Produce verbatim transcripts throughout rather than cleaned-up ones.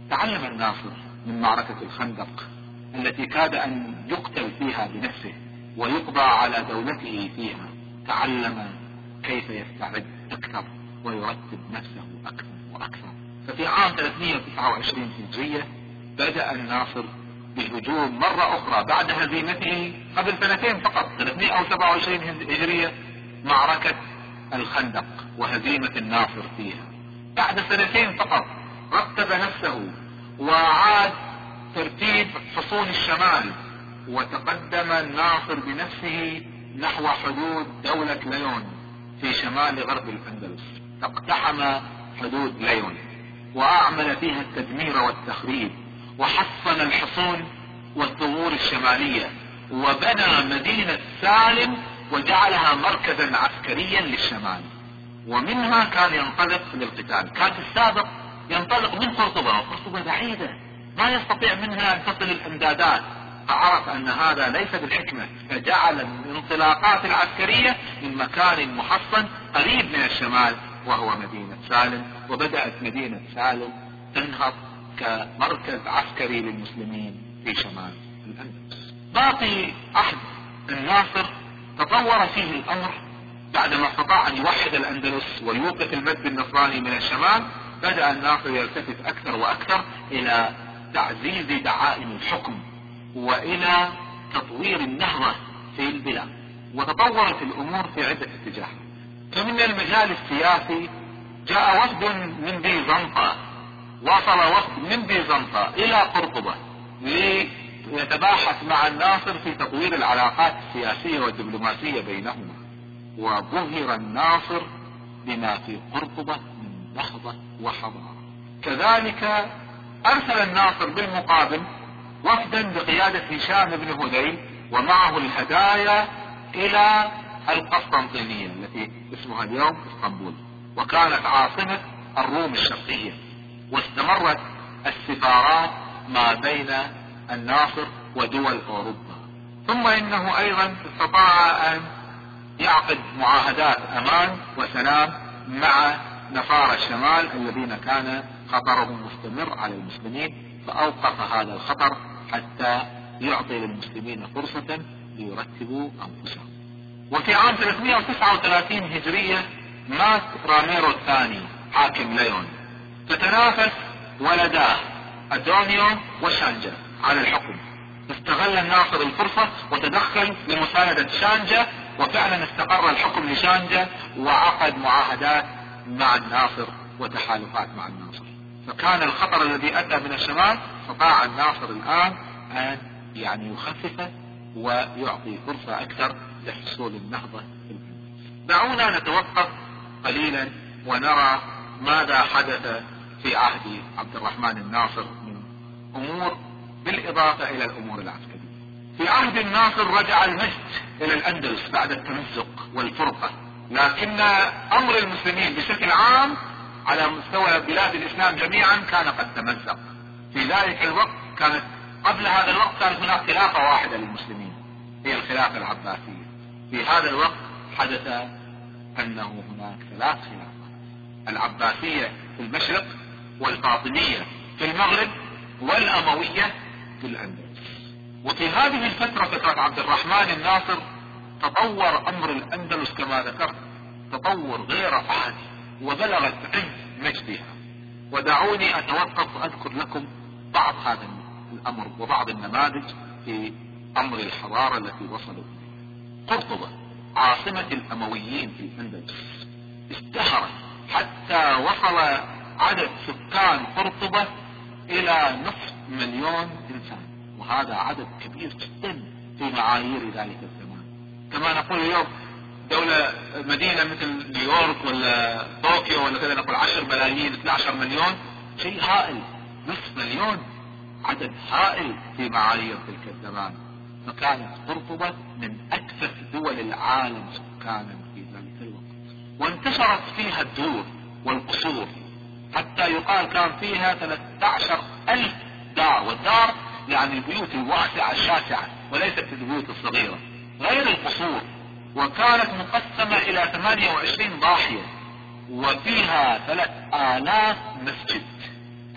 تعلم الناصر من معركة الخندق التي كاد أن يقتل فيها بنفسه ويقضى على دولته فيها. تعلم كيف يستعد أكثر ويرتب نفسه أكثر وأكثر. ففي عام ثلاثمائة وتسعة وعشرين هجرية بدأ الناصر بالهجوم مرة أخرى بعد هزيمته قبل سنتين فقط، ثلاثمائة وسبعة وعشرين هجرية، معركة الخندق وهزيمة الناصر فيها. بعد سنتين فقط رتب نفسه وعاد ترتيب حصون الشمال، وتقدم الناصر بنفسه نحو حدود دولة ليون في شمال غرب الأندلس. اقتحم حدود ليون وأعمل فيها التدمير والتخريب، وحصن الحصون والثغور الشمالية، وبنى مدينة سالم وجعلها مركزا عسكريا للشمال، ومنها كان ينطلق للقتال. كان في السابق ينطلق من قرطبة، وقرطبة بعيدة ما يستطيع منها أن تصل الامدادات، فعرف أن هذا ليس بالحكمة، فجعل الانطلاقات العسكرية من مكان محصن قريب من الشمال وهو مدينة سالم. وبدأت مدينة سالم تنهض كمركز عسكري للمسلمين في شمال الأندلس. باقي عهد الناصر تطور فيه الأمر بعدما استطاع أن يوحد الأندلس ويوقف المد النصراني من الشمال. بدأ الناصر يلتفت أكثر وأكثر إلى تعزيز دعائم الحكم وإلى تطوير النهضة في البلاد، وتطورت الأمور في عدة اتجاهات. فمن المجال السياسي جاء وفد من بيزنطة، وصل وفد من بيزنطة إلى قرطبة ليتباحث مع الناصر في تطوير العلاقات السياسية والدبلوماسية بينهما، وظهر الناصر بما في قرطبة من نهضة وحضارة. كذلك أرسل الناصر بالمقابل وفدا بقيادة هشام بن هذيل ومعه الهدايا إلى القسطنطينية التي اسمها اليوم اسطنبول، وكانت عاصمة الروم الشرقية. واستمرت السفارات ما بين الناصر ودول أوروبا. ثم إنه أيضا استطاع أن يعقد معاهدات أمان وسلام مع نصارى الشمال الذين كان خطرهم مستمر على المسلمين، فأوقف هذا الخطر حتى يعطي للمسلمين فرصة ليرتبوا أنفسهم. وفي عام ثلاثمائة وتسعة وثلاثين هجرية مات راميرو الثاني حاكم ليون، فتنافس ولداه أدونيو وشانجا على الحكم. استغل الناصر الفرصة وتدخل لمساندة شانجا، وفعلا استقر الحكم لشانجا وعقد معاهدات مع الناصر وتحالفات مع الناصر. فكان الخطر الذي أتى من الشمال استطاع الناصر الآن أن يعني يخففه ويعطي فرصة أكثر لحصول النهضة. دعونا نتوقف قليلا ونرى ماذا حدث في عهد عبد الرحمن الناصر من أمور بالإضافة إلى الأمور العسكرية. في عهد الناصر رجع المجد إلى الأندلس بعد التمزق والفرقة، لكن أمر المسلمين بشكل عام على مستوى بلاد الإسلام جميعا كان قد تمزق. في ذلك الوقت كانت قبل هذا الوقت كانت هناك خلافة واحدة للمسلمين هي الخلافة العباسية. في هذا الوقت حدث أنه هناك ثلاث خلافات: العباسية في المشرق، والفاطمية في المغرب، والأموية في الأندلس. وفي هذه الفترة فترة عبد الرحمن الناصر تطور أمر الأندلس كما ذكرت تطور غير عادي وبلغت عز مجدها. ودعوني أتوقف وأذكر لكم بعض هذا الأمر وبعض النماذج في أمر الحضارة التي وصلوا إليه. قرطبة عاصمة الأمويين في الأندلس ازدهرت حتى وصل عدد سكان قرطبة إلى نصف مليون إنسان، وهذا عدد كبير جدا في معايير ذلك الزمان. كما نقول اليوم دولة مدينة مثل نيويورك ولا طوكيو ولا كذا نقول عشر ملايين اثني عشر مليون، شيء هائل. نصف مليون عدد هائل في معايير تلك الزمان. فكانت قرطبة من أكثر دول العالم سكانا في ذلك الوقت، وانتشرت فيها الدور والقصور حتى يقال كان فيها ثلاثة عشر ألف دار، والدار يعني البيوت الواسعة الشاسعة وليست البيوت الصغيرة غير القصور. وكانت مقسمة إلى ثمانية وعشرين ضاحية، وفيها ثلاث آلاف مسجد.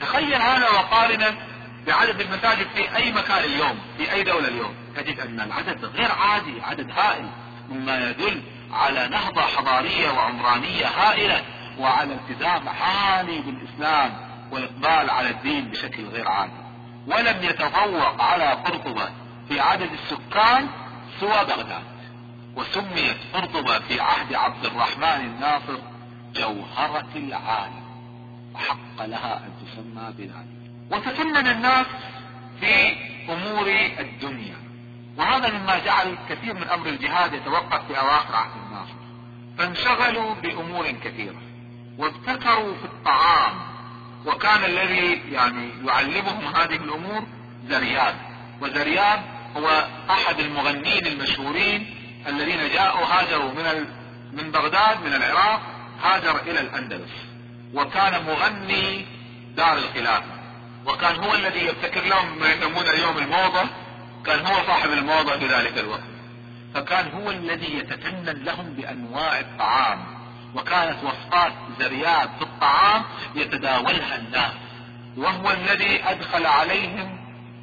تخيل هذا وقارنا بعدد المساجد في اي مكان اليوم، في اي دولة اليوم، تجد ان العدد غير عادي، عدد هائل، مما يدل على نهضة حضارية وعمرانية هائلة، وعلى التزام عالي بالاسلام والاقبال على الدين بشكل غير عادي. ولم يتفوق على قرطبة في عدد السكان سوى بغداد، وسميت قرطبة في عهد عبد الرحمن الناصر جوهرة العالم، وحق لها ان تسمى بذلك. وتفنن الناس في امور الدنيا، وهذا مما جعل كثير من امر الجهاد يتوقف في اواخر عهد الناصر، فانشغلوا بامور كثيرة وابتكروا في الطعام. وكان الذي يعني يعلمهم هذه الامور زرياب، وزرياب هو احد المغنين المشهورين الذين جاءوا هاجروا من من بغداد من العراق، هاجر الى الاندلس، وكان مغني دار الخلافة، وكان هو الذي يبتكر لهم ما يسمون اليوم الموضة، كان هو صاحب الموضة في ذلك الوقت، فكان هو الذي يتفنن لهم بانواع الطعام، وكانت وصفات زرياب في الطعام يتداولها الناس، وهو الذي ادخل عليهم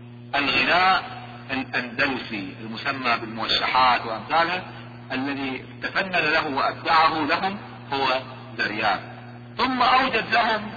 الغناء الاندلسي المسمى بالموشحات وامثالها، الذي تفنن له وابدعه لهم هو زرياب. ثم اوجد لهم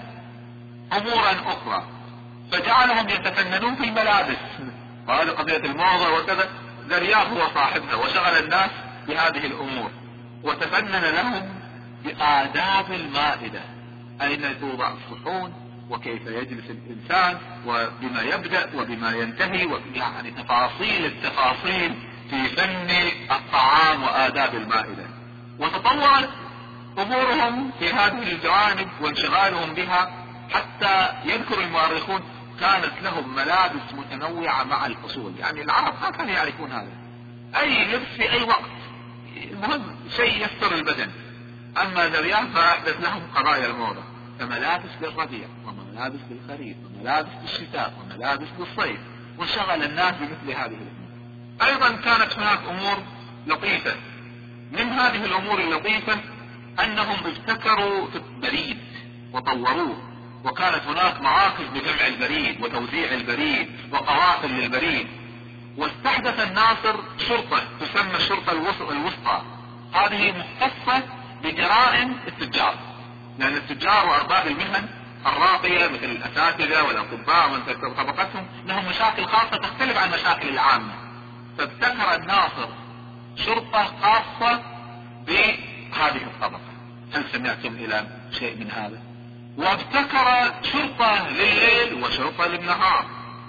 امورا اخرى فجعلهم يتفننون في الملابس، وهذه قضية الموضة وكذا، زرياب هو صاحبها وشغل الناس بهذه الامور، وتفنن لهم بآداب المائدة، اين توضع الصحون، وكيف يجلس الانسان، وبما يبدأ وبما ينتهي، يعني تفاصيل التفاصيل في فن الطعام وآداب المائدة. وتطورت امورهم في هذه الجوانب وانشغالهم بها، حتى يذكر المؤرخون كانت لهم ملابس متنوعة مع الفصول، يعني العرب ما كانوا يعرفون هذا، اي لبس في اي وقت، المهم شيء يستر البدن. اما زرياب فاحدث لهم قضايا الموضة، فملابس للربيع وملابس للخريف وملابس للشتاء وملابس للصيف، وانشغل الناس بمثل هذه الامور. ايضا كانت هناك امور لطيفة، من هذه الامور اللطيفة انهم ابتكروا في البريد وطوروه، وكانت هناك مراكز لجمع البريد وتوزيع البريد وقوافل للبريد. واستحدث الناصر شرطة تسمى الشرطة الوسطى، هذه مختصة بجرائم التجار، لان التجار وارباب المهن الراقية مثل الاساتذة والاطباء ومن طبقتهم لهم مشاكل خاصة تختلف عن مشاكل العامة، فابتكر الناصر شرطة خاصة بهذه الطبقة. هل سمعتم الى شيء من هذا؟ وابتكر شرطة لليل وشرطة للنهار،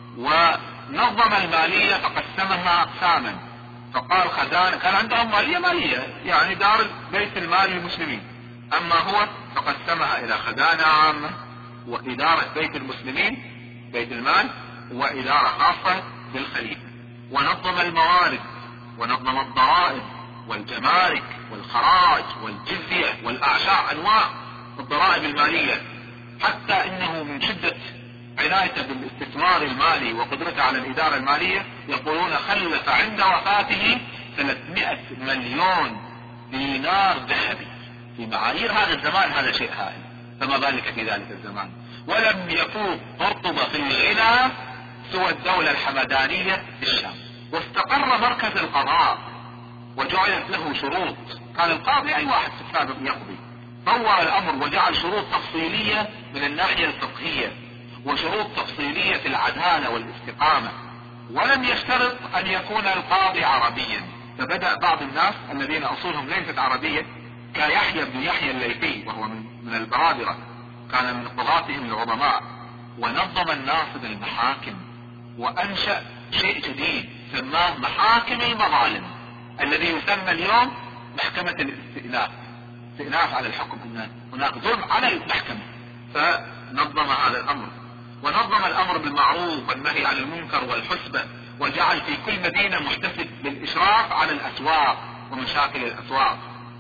ونظم المالية فقسمها اقساما، فقال خزانة، كان عندهم مالية مالية يعني دار بيت المال للمسلمين، اما هو فقسمها الى خزانة عامة وادارة بيت المسلمين بيت المال، وادارة خاصة بالخليفة. ونظم الموارد ونظم الضرائب والجمارك والخراج والجزية والاعشار، انواع الضرائب المالية، حتى انه من شدة عنايته بالاستثمار المالي وقدرته على الادارة المالية يقولون خلف عند وفاته ثلاثمائة مليون دينار ذهبي، في معايير هذا الزمان هذا شيء هائل، فما بالك في ذلك الزمان. ولم يفوق قرطبة في الغنى سوى الدولة الحمدانية في الشام. واستقر مركز القضاء وجعلت له شروط، كان القاضي اي واحد في السابق يقضي، طور الامر وجعل شروط تفصيلية من الناحية الفقهية وشروط تفصيلية في العدالة والاستقامة، ولم يشترط ان يكون القاضي عربيا. فبدأ بعض الناس الذين اصولهم ليست عربية كيحيى بن يحيى الليثي، وهو من, من البرادرة، كان من قضاتهم العظماء، ونظم الناصر المحاكم وانشأ شيء جديد سماه محاكم المظالم، الذي يسمى اليوم محكمة الاستئناف، استئناف على الحكم، ان هناك ظلم على المحكمة، فنظم هذا الامر. ونظم الامر بالمعروف والنهي عن المنكر والحسبة، وجعل في كل مدينة محتسب بالاشراف على الاسواق ومشاكل الاسواق،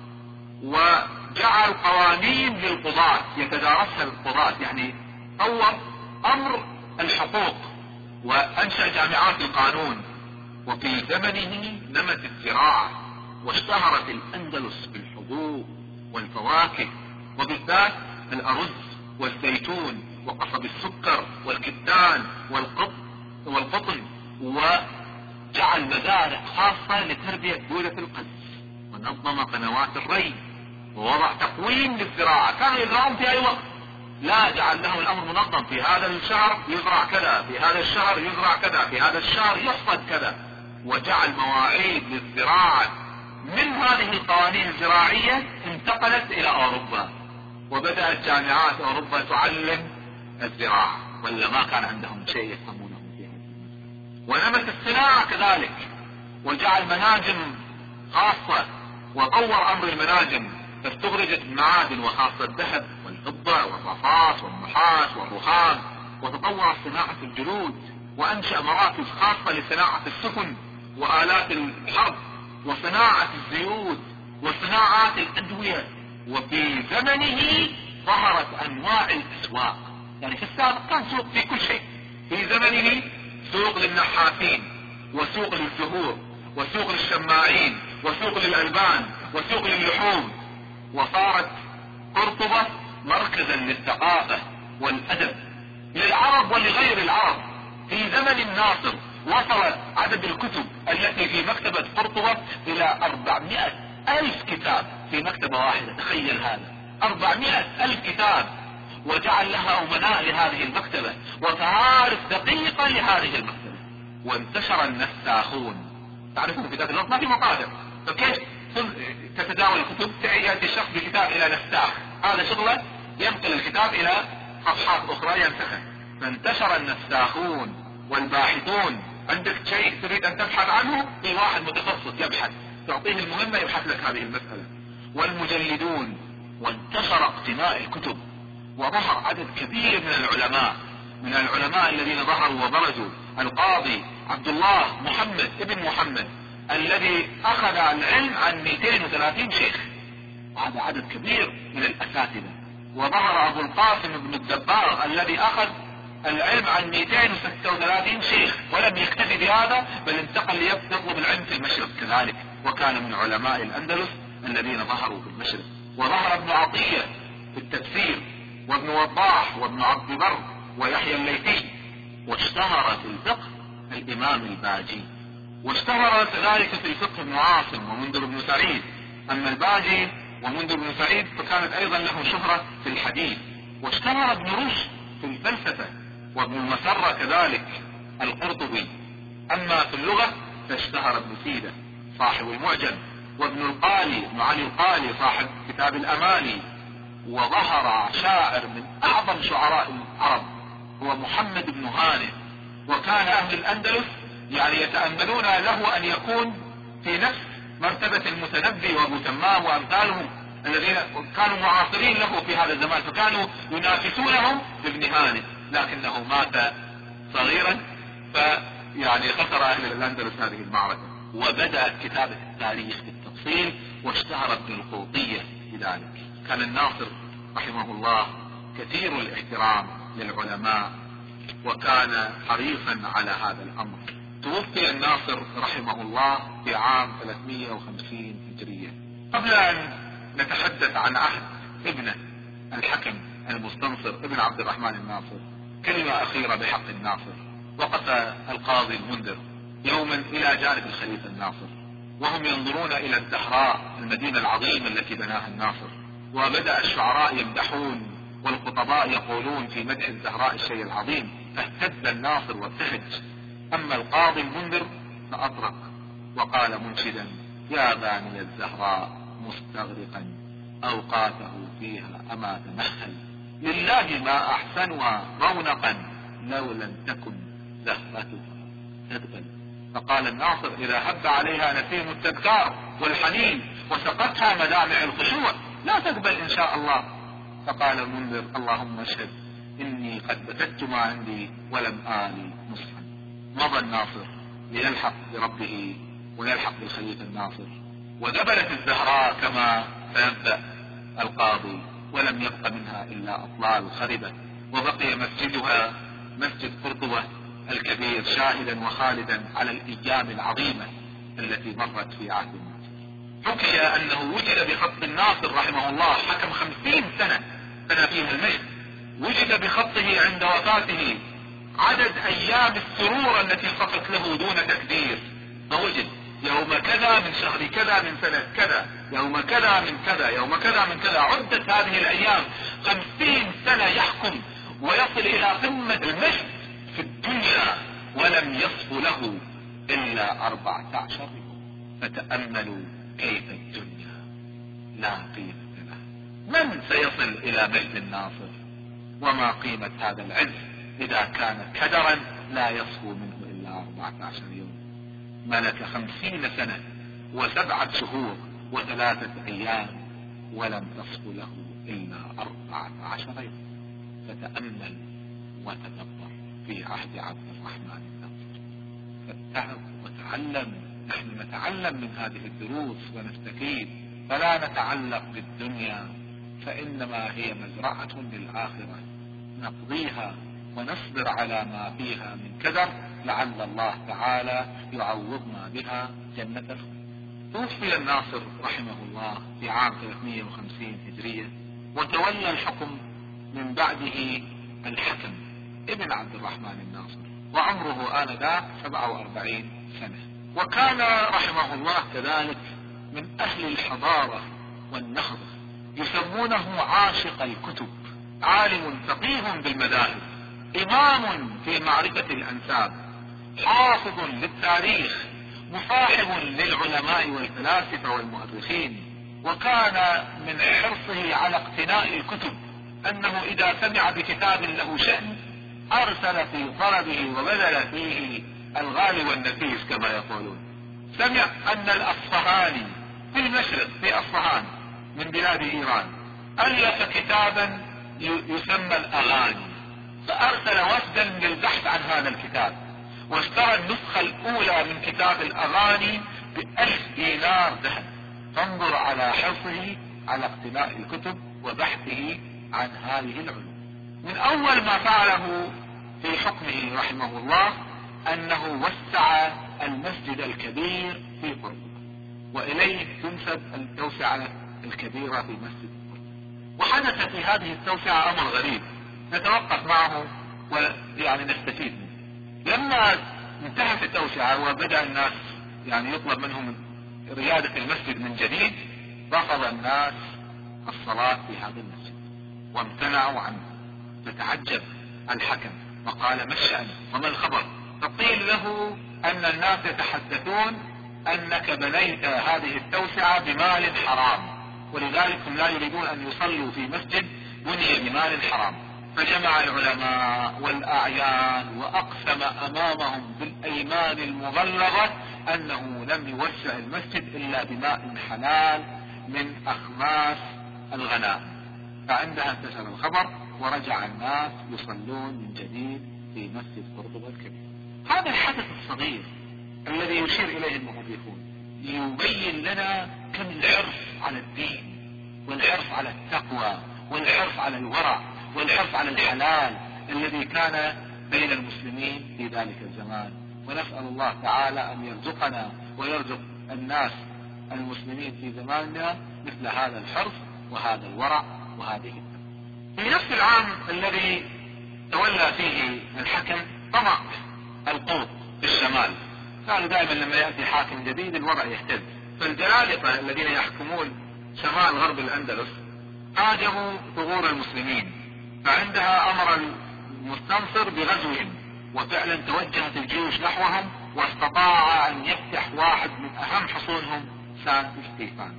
وجعل قوانين للقضاة يتدارسها القضاة، يعني طور امر الحقوق وانشأ جامعات القانون. وفي زمنه نمت الزراعة واشتهرت الاندلس بالحبوب والفواكه، وبالذات الارز والزيتون وقصب السكر والكتان والقط والقطن، وجعل مزارع خاصة لتربية دولة القز، ونظم قنوات الري، ووضع تقويم للزراعة. كانوا يزرعون في اي وقت، لا، جعل لهم الامر منظم، في هذا الشهر يزرع كذا، في هذا الشهر يزرع كذا، في هذا الشهر يحصد كذا، وجعل مواعيد للزراعة. من هذه القوانين الزراعية انتقلت الى اوروبا، وبدأت جامعات اوروبا تعلم الزراعة، ولا ما كان عندهم شيء يفهمونه فيها. ونمت الصناعة كذلك، وجعل مناجم خاصة، وطور امر المناجم، فاستخرجت المعادن وخاصة الذهب والفضة والرصاص والنحاس والرخام، وتطور صناعة الجلود، وانشأ مراكز خاصة لصناعة السفن وآلات الحرب وصناعة الزيوت وصناعات الأدوية. وفي زمنه ظهرت أنواع الأسواق، يعني في السابق كان سوق في كل شيء، في زمنه سوق للنحاسين، وسوق للزهور، وسوق للشماعين، وسوق للألبان، وسوق للحوم. وصارت قرطبة مركزا للثقافة والأدب للعرب ولغير العرب. في زمن الناصر وصلت عدد الكتب التي في مكتبة قرطبة إلى أربعمائة ألف كتاب في مكتبة واحدة. تخيل هذا، أربعمائة ألف كتاب، وجعل لها أمناء لهذه المكتبة وتعارف دقيقة لهذه المكتبة. وانتشر النساخون، تعرفون في ذات الوقت ما في مقادر، فكيف تتداول الكتب؟ يأتي الشخص بكتاب إلى نساخ، هذا شغله ينقل الكتاب إلى صفحات أخرى ينسخه. فانتشر النساخون والباحثون، عندك شيء تريد أن تبحث عنه، في واحد متخصص يبحث، تعطيه المهمة يبحث لك هذه المسألة. والمجلدون، وانتشر اقتناء الكتب، وظهر عدد كبير من العلماء. من العلماء الذين ظهروا وبرزوا القاضي عبد الله محمد ابن محمد الذي أخذ العلم عن مئتين وثلاثين شيخ، وهذا عدد كبير من الأساتذة. وظهر أبو القاسم بن الدبار الذي أخذ العلم عن مئتين وستة وثلاثين شيخ، ولم يكتفي بهذا بل انتقل ليطلب العلم في المشرق كذلك، وكان من علماء الأندلس الذين ظهروا في المشرق. وظهر ابن عطية في التفسير، وابن وضاح، وابن عبد بر، ويحيى الليثي. واشتهر في الفقه الإمام الباجي، واشتهر كذلك في الفقه ابن عاصم ومنذر بن سعيد. أما الباجي ومنذر بن سعيد فكانت أيضا له شهرة في الحديث. واشتهر ابن رشد في الفلسفة، وابن المسرة كذلك القرطبي. أما في اللغة فاشتهر ابن سيدة صاحب المعجم، وابن القالي ابن علي القالي صاحب كتاب الأمالي. وظهر شاعر من أعظم شعراء العرب هو محمد بن هانئ، وكان أهل الأندلس يعني يتأملون له أن يكون في نفس مرتبة المتنبي وأبو تمام وأمثالهم الذين كانوا معاصرين له في هذا الزمان، فكانوا ينافسونهم بابن هانئ، لكنه مات صغيرا، فيعني خسر أهل الأندلس هذه المعركة. وبدأت كتابة التاريخ بالتفصيل، واشتهر ابن القوطية بذلك. كان الناصر رحمه الله كثير الاحترام للعلماء، وكان حريصا على هذا الأمر. توفي الناصر رحمه الله في عام ثلاثمائة وخمسين هجرية. قبل أن نتحدث عن عهد ابنه الحكم المستنصر ابن عبد الرحمن الناصر، كلمة أخيرة بحق الناصر. وقف القاضي المنذر يوما إلى جانب الخليفة الناصر، وهم ينظرون إلى الزهراء المدينة العظيمة التي بناها الناصر، وبدأ الشعراء يمدحون والخطباء يقولون في مدح الزهراء الشيء العظيم، فاهتز الناصر وابتهج. أما القاضي المنذر فأطرق وقال منشدا: يا باني الزهراء مستغرقا أوقاته فيها أما تمهل، لله ما أحسنها رونقا لو لم تكن زهرتها تدبل. فقال الناصر: إذا هب عليها نسيم التذكار والحنين وسقتها مدامع الخشوع لا تقبل إن شاء الله. فقال المنذر: اللهم اشهد إني قد بتت ما عندي ولم آلي نصحا. مضى الناصر ليلحق بربه ويلحق بالخليفة الناصر، ودبلت الزهراء كما سيبدأ القاضي، ولم يبق منها إلا أطلال خربة، وبقي مسجدها مسجد قرطبة الكبير شاهدا وخالدا على الأيام العظيمة التي مرت في عهد الناصر. حكي أنه وجد بخط الناصر رحمه الله، حكم خمسين سنة سنة فيها المجد، وجد بخطه عند وفاته عدد ايام السرور التي صفت له دون تكدير، فوجد يوم كذا من شهر كذا من سنة كذا، يوم كذا من كذا، يوم كذا من كذا. عدت هذه الايام خمسين سنة يحكم ويصل الى قمة المجد في الدنيا، ولم يصف له الا اربعة عشر يوم. فتأملوا كيف الدنيا لا قيمة له. من سيصل الى مجد الناصر؟ وما قيمة هذا العز اذا كان كدرا لا يصفو منه الا اربعة عشر يوم. ملك خمسين سنة وسبعة شهور وثلاثة ايام ولم تصفو له الا اربعة عشر يوم. فتأمل وتدبر في عهد عبد الرحمن الناصر، فاتعظ وتعلم. نحن نتعلم من هذه الدروس ونستفيد، فلا نتعلق بالدنيا فإنما هي مزرعة للآخرة نقضيها ونصبر على ما فيها من كدر، لعل الله تعالى يعوضنا بها جنة الخلد. توفي الناصر رحمه الله في عام ثلاثمائة وخمسين هجرية، وتولى الحكم من بعده الحكم ابن عبد الرحمن الناصر، وعمره آنذاك سبعة وأربعين سنة. وكان رحمه الله كذلك من أهل الحضارة والنهضة، يسمونه عاشق الكتب، عالم فقيه بالمذاهب، إمام في معرفة الأنساب، حافظ للتاريخ، مصاحب للعلماء والفلاسفة والمؤرخين. وكان من حرصه على اقتناء الكتب أنه إذا سمع بكتاب له شأن أرسل في طلبه وبذل فيه الغالي والنفيس كما يقولون. سمع أن الأصفهاني في المشرق في أصفهان من بلاد إيران ألف كتابا يسمى الأغاني، فأرسل وفدا للبحث عن هذا الكتاب، واشترى النسخة الأولى من كتاب الأغاني بألف دينار ذهب. فانظر على حرصه على اقتناء الكتب وبحثه عن هذه العلوم. من أول ما فعله في حكمه رحمه الله أنه وسع المسجد الكبير في قرطبة، وإليه تنسب التوسعة الكبيرة في مسجد قرطبة. وحدث في هذه التوسعة أمر غريب نتوقف معه ويعني نستفيد منه. لما انتهت التوسعة وبدأ الناس يعني يطلب منهم ريادة المسجد من جديد، رفض الناس الصلاة في هذا المسجد وامتنعوا عنه. فتعجب الحكم وقال: ما الشأن وما الخبر؟ فقيل له أن الناس يتحدثون أنك بنيت هذه التوسعة بمال حرام، ولذلك هم لا يريدون أن يصلوا في مسجد بني بمال حرام. فجمع العلماء والأعيان وأقسم أمامهم بالأيمان المغلظة أنه لم يوسع المسجد إلا بماء حلال من أخماس الغنائم. فعندها انتشر الخبر ورجع الناس يصلون من جديد في مسجد قرطبة الكبير. هذا الحدث الصغير الذي يشير إليه المؤرخون يبين لنا كم الحرص على الدين والحرص على التقوى والحرص على الورع والحرص على الحلال الذي كان بين المسلمين في ذلك الزمان. ونسأل الله تعالى أن يرزقنا ويرزق الناس المسلمين في زماننا مثل هذا الحرص وهذا الورع وهذه التقوى. في نفس العام الذي تولى فيه الحكم طمع القوط في الشمال. قالوا دائما لما يأتي حاكم جديد الوضع يهتز، فالجلالقة الذين يحكمون شمال غرب الأندلس هاجموا ثغور المسلمين، فعندها أمر المستنصر بغزوهم، وفعلا توجهت الجيوش نحوهم واستطاع أن يفتح واحد من أهم حصونهم سان ستيفان.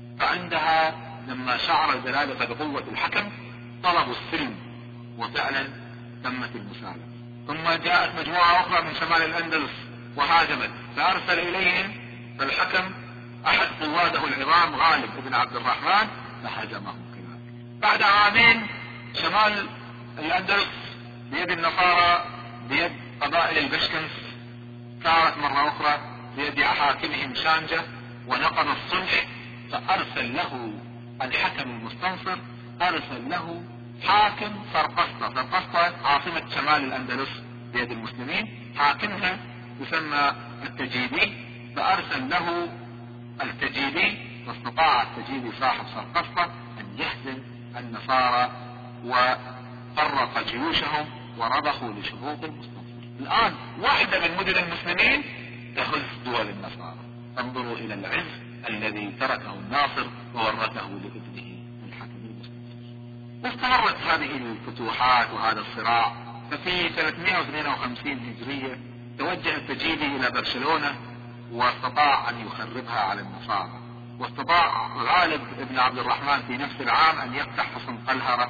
فعندها لما شعر الجلالقة بقوة الحكم طلبوا السلم، وفعلا تمت المسالمة. ثم جاءت مجموعة أخرى من شمال الأندلس وهاجمت، فأرسل إليهم فالحكم أحد قواده العظام غالب بن عبد الرحمن فهزمهم كذلك. بعد عامين شمال الأندلس بيد النصارى بيد قبائل البشكنس صارت مرة أخرى بيد حاكمهم شانجة ونقض الصلح. فأرسل له الحكم المستنصر أرسل له حاكم سرقسطة. سرقسطة عاصمة شمال الأندلس بيد المسلمين، حاكمها يسمى التجيبي، فأرسل له التجيبي، واستطاع التجيبي صاحب سرقسطة أن يهزم النصارى فرق جيوشهم ورضخوا لشروط المستنصر. الآن واحدة من مدن المسلمين تهز دول النصارى. انظروا إلى العز الذي تركه الناصر وورثه لابنه الحكم المستنصر. واستمرت هذه الفتوحات وهذا الصراع. ففي ثلاثمائة واثنين وخمسين هجرية توجه التجيبي إلى برشلونة واستطاع أن يخربها على النصارى. واستطاع غالب ابن عبد الرحمن في نفس العام أن يفتح حصن قلهرة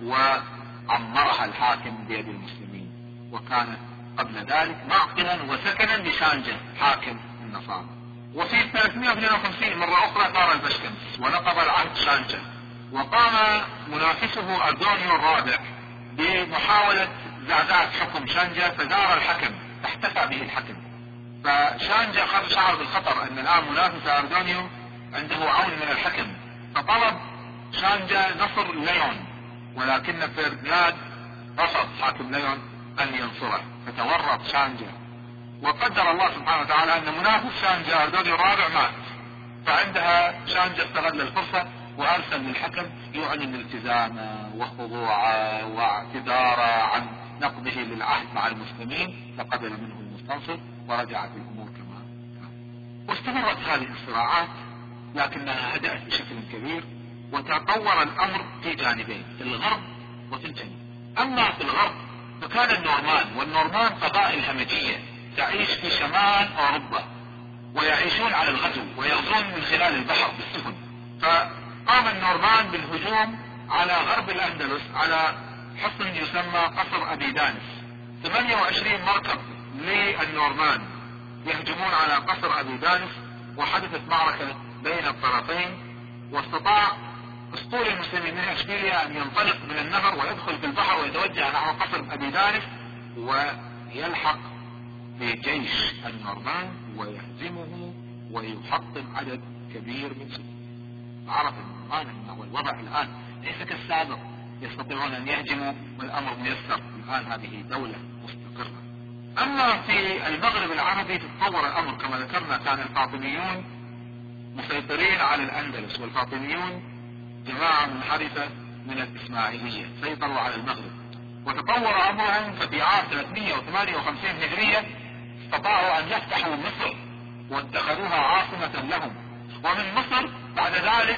وعمرها الحاكم بيد المسلمين، وكانت قبل ذلك معقلا وسكنا لشانجة حاكم النصارى. وفي ثلاثمائة واثنين وخمسين مرة أخرى ثار البشكمس ونقض العهد شانجة، وقام منافسه أردونيو الرابع بمحاولة زعزعة حكم شانجة، فزار الحكم فاحتفى به الحكم. فشانجة شعر بالخطر أن الآن منافس أردونيو عنده عون من الحكم، فطلب شانجة نصر ليون، ولكن فرديناند رفض حاكم ليون أن ينصره، فتورط شانجة. وقدر الله سبحانه وتعالى أن منافس شانجة أردونيو الرابع مات. فعندها شانجة استغل الفرصة وأرسل للحكم يعلن التزامه وخضوعه واعتذاره عن نقضه للعهد مع المسلمين، فقبل منه المستنصر ورجعت الأمور كما كانت. واستمرت هذه الصراعات لكنها هدأت بشكل كبير، وتطور الأمر في جانبين، في الغرب وفي الجنوب. أما في الغرب فكان النورمان، والنورمان قبائل همجية تعيش في شمال أوروبا ويعيشون على الغزو ويغزون من خلال البحر بالسفن. فقام النورمان بالهجوم على غرب الأندلس على حصن يسمى قصر أبيدانس. ثمانية وعشرين مركب للنورمان يهجمون على قصر أبيدانس، وحدثت معركة بين الطرفين، واستطاع اسطول المسلمين من اشبيليا ان ينطلق من النهر ويدخل في البحر ويتوجه نحو قصر أبيدانس ويلحق بجيش النورمان ويهزمه ويحطم عدد كبير من سفنه. عرف النورمان انه الوضع الان ليس كالسابق، يستطيعون ان يهجموا والامر ميسر، الان هذه دولة مستقرة. اما في المغرب العربي تتطور الامر كما ذكرنا، كان الفاطميون مسيطرين على الأندلس، والفاطميون جماعة منحرفة من الإسماعيلية سيطروا على المغرب، وتطور أمرهم. ففي عام ثلاثمائة وثمانية وخمسين هجرية استطاعوا أن يفتحوا مصر واتخذوها عاصمة لهم، ومن مصر بعد ذلك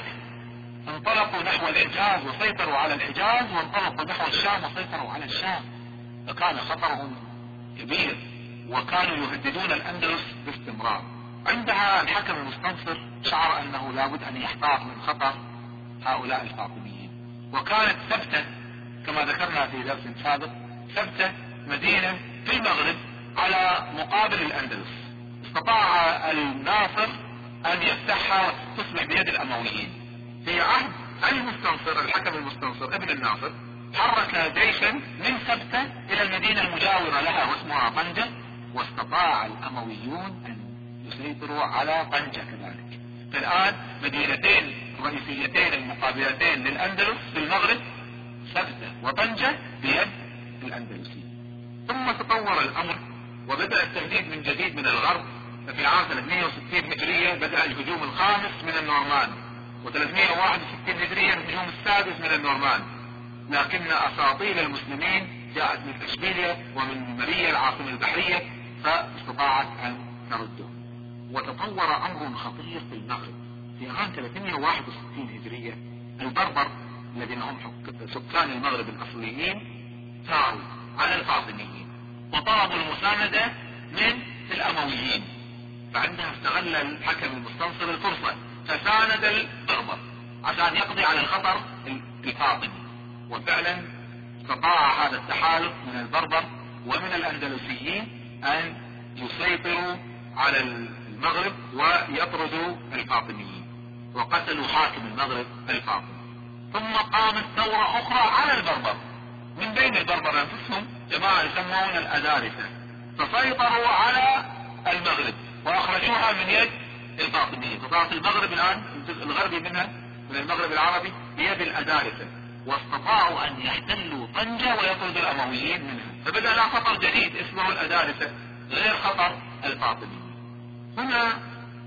انطلقوا نحو الحجاز وسيطروا على الحجاز، وانطلقوا نحو الشام وسيطروا على الشام. فكان خطرهم كبير وكانوا يهددون الأندلس باستمرار. عندها الحكم المستنصر شعر أنه لابد أن يحتاط من خطر هؤلاء الفاطميين، وكانت ثبتة كما ذكرنا في درس سابق، ثبتة مدينة في المغرب على مقابل الأندلس. استطاع الناصر أن يفتحها وتصبح بيد الأمويين. في عهد المستنصر الحكم المستنصر ابن الناصر حرك جيشا من ثبتة إلى المدينة المجاورة لها واسمها طنجة، واستطاع الأمويون أن يسيطروا على طنجة كذلك. فالآن مدينتين رئيسيتين المقابلتين للأندلس في المغرب ثبتة وطنجة بيد الأندلسيين. ثم تطور الأمر وبدأ التهديد من جديد من الغرب. ففي عام ثلاثمائة وستين هجرية بدأ الهجوم الخامس من النورمان، وثلاثمائة وواحد وستين هجرية الهجوم السادس من النورمان. لكن أساطيل المسلمين جاءت من اشبيليا ومن ماريا العاصمة البحرية فاستطاعت أن ترده. وتطور أمر خطير في المغرب. في عام ثلاثمائة وواحد وستين هجرية البربر الذين هم سكان المغرب الأصليين ثاروا على الفاطميين وطلبوا المساندة من الأمويين. فعندها استغل الحكم المستنصر الفرصة فساند البربر عشان يقضي على الخطر الفاطمي، وفعلا استطاع هذا التحالف من البربر ومن الأندلسيين أن يسيطروا على المغرب ويطردوا الفاطميين، وقتلوا حاكم المغرب الفاطمي. ثم قامت ثورة أخرى على البربر من بين البربر أنفسهم، جماعة يسمون الأدارسة، فسيطروا على المغرب وأخرجوها من يد الفاطميين. فصارت المغرب الآن الجزء الغربي منها من المغرب العربي بيد الأدارسة، واستطاعوا أن يحتلوا طنجة ويطردوا الأمويين منها. فبدأ لها خطر جديد اسمه الأدارسة غير خطر الفاطميين. هنا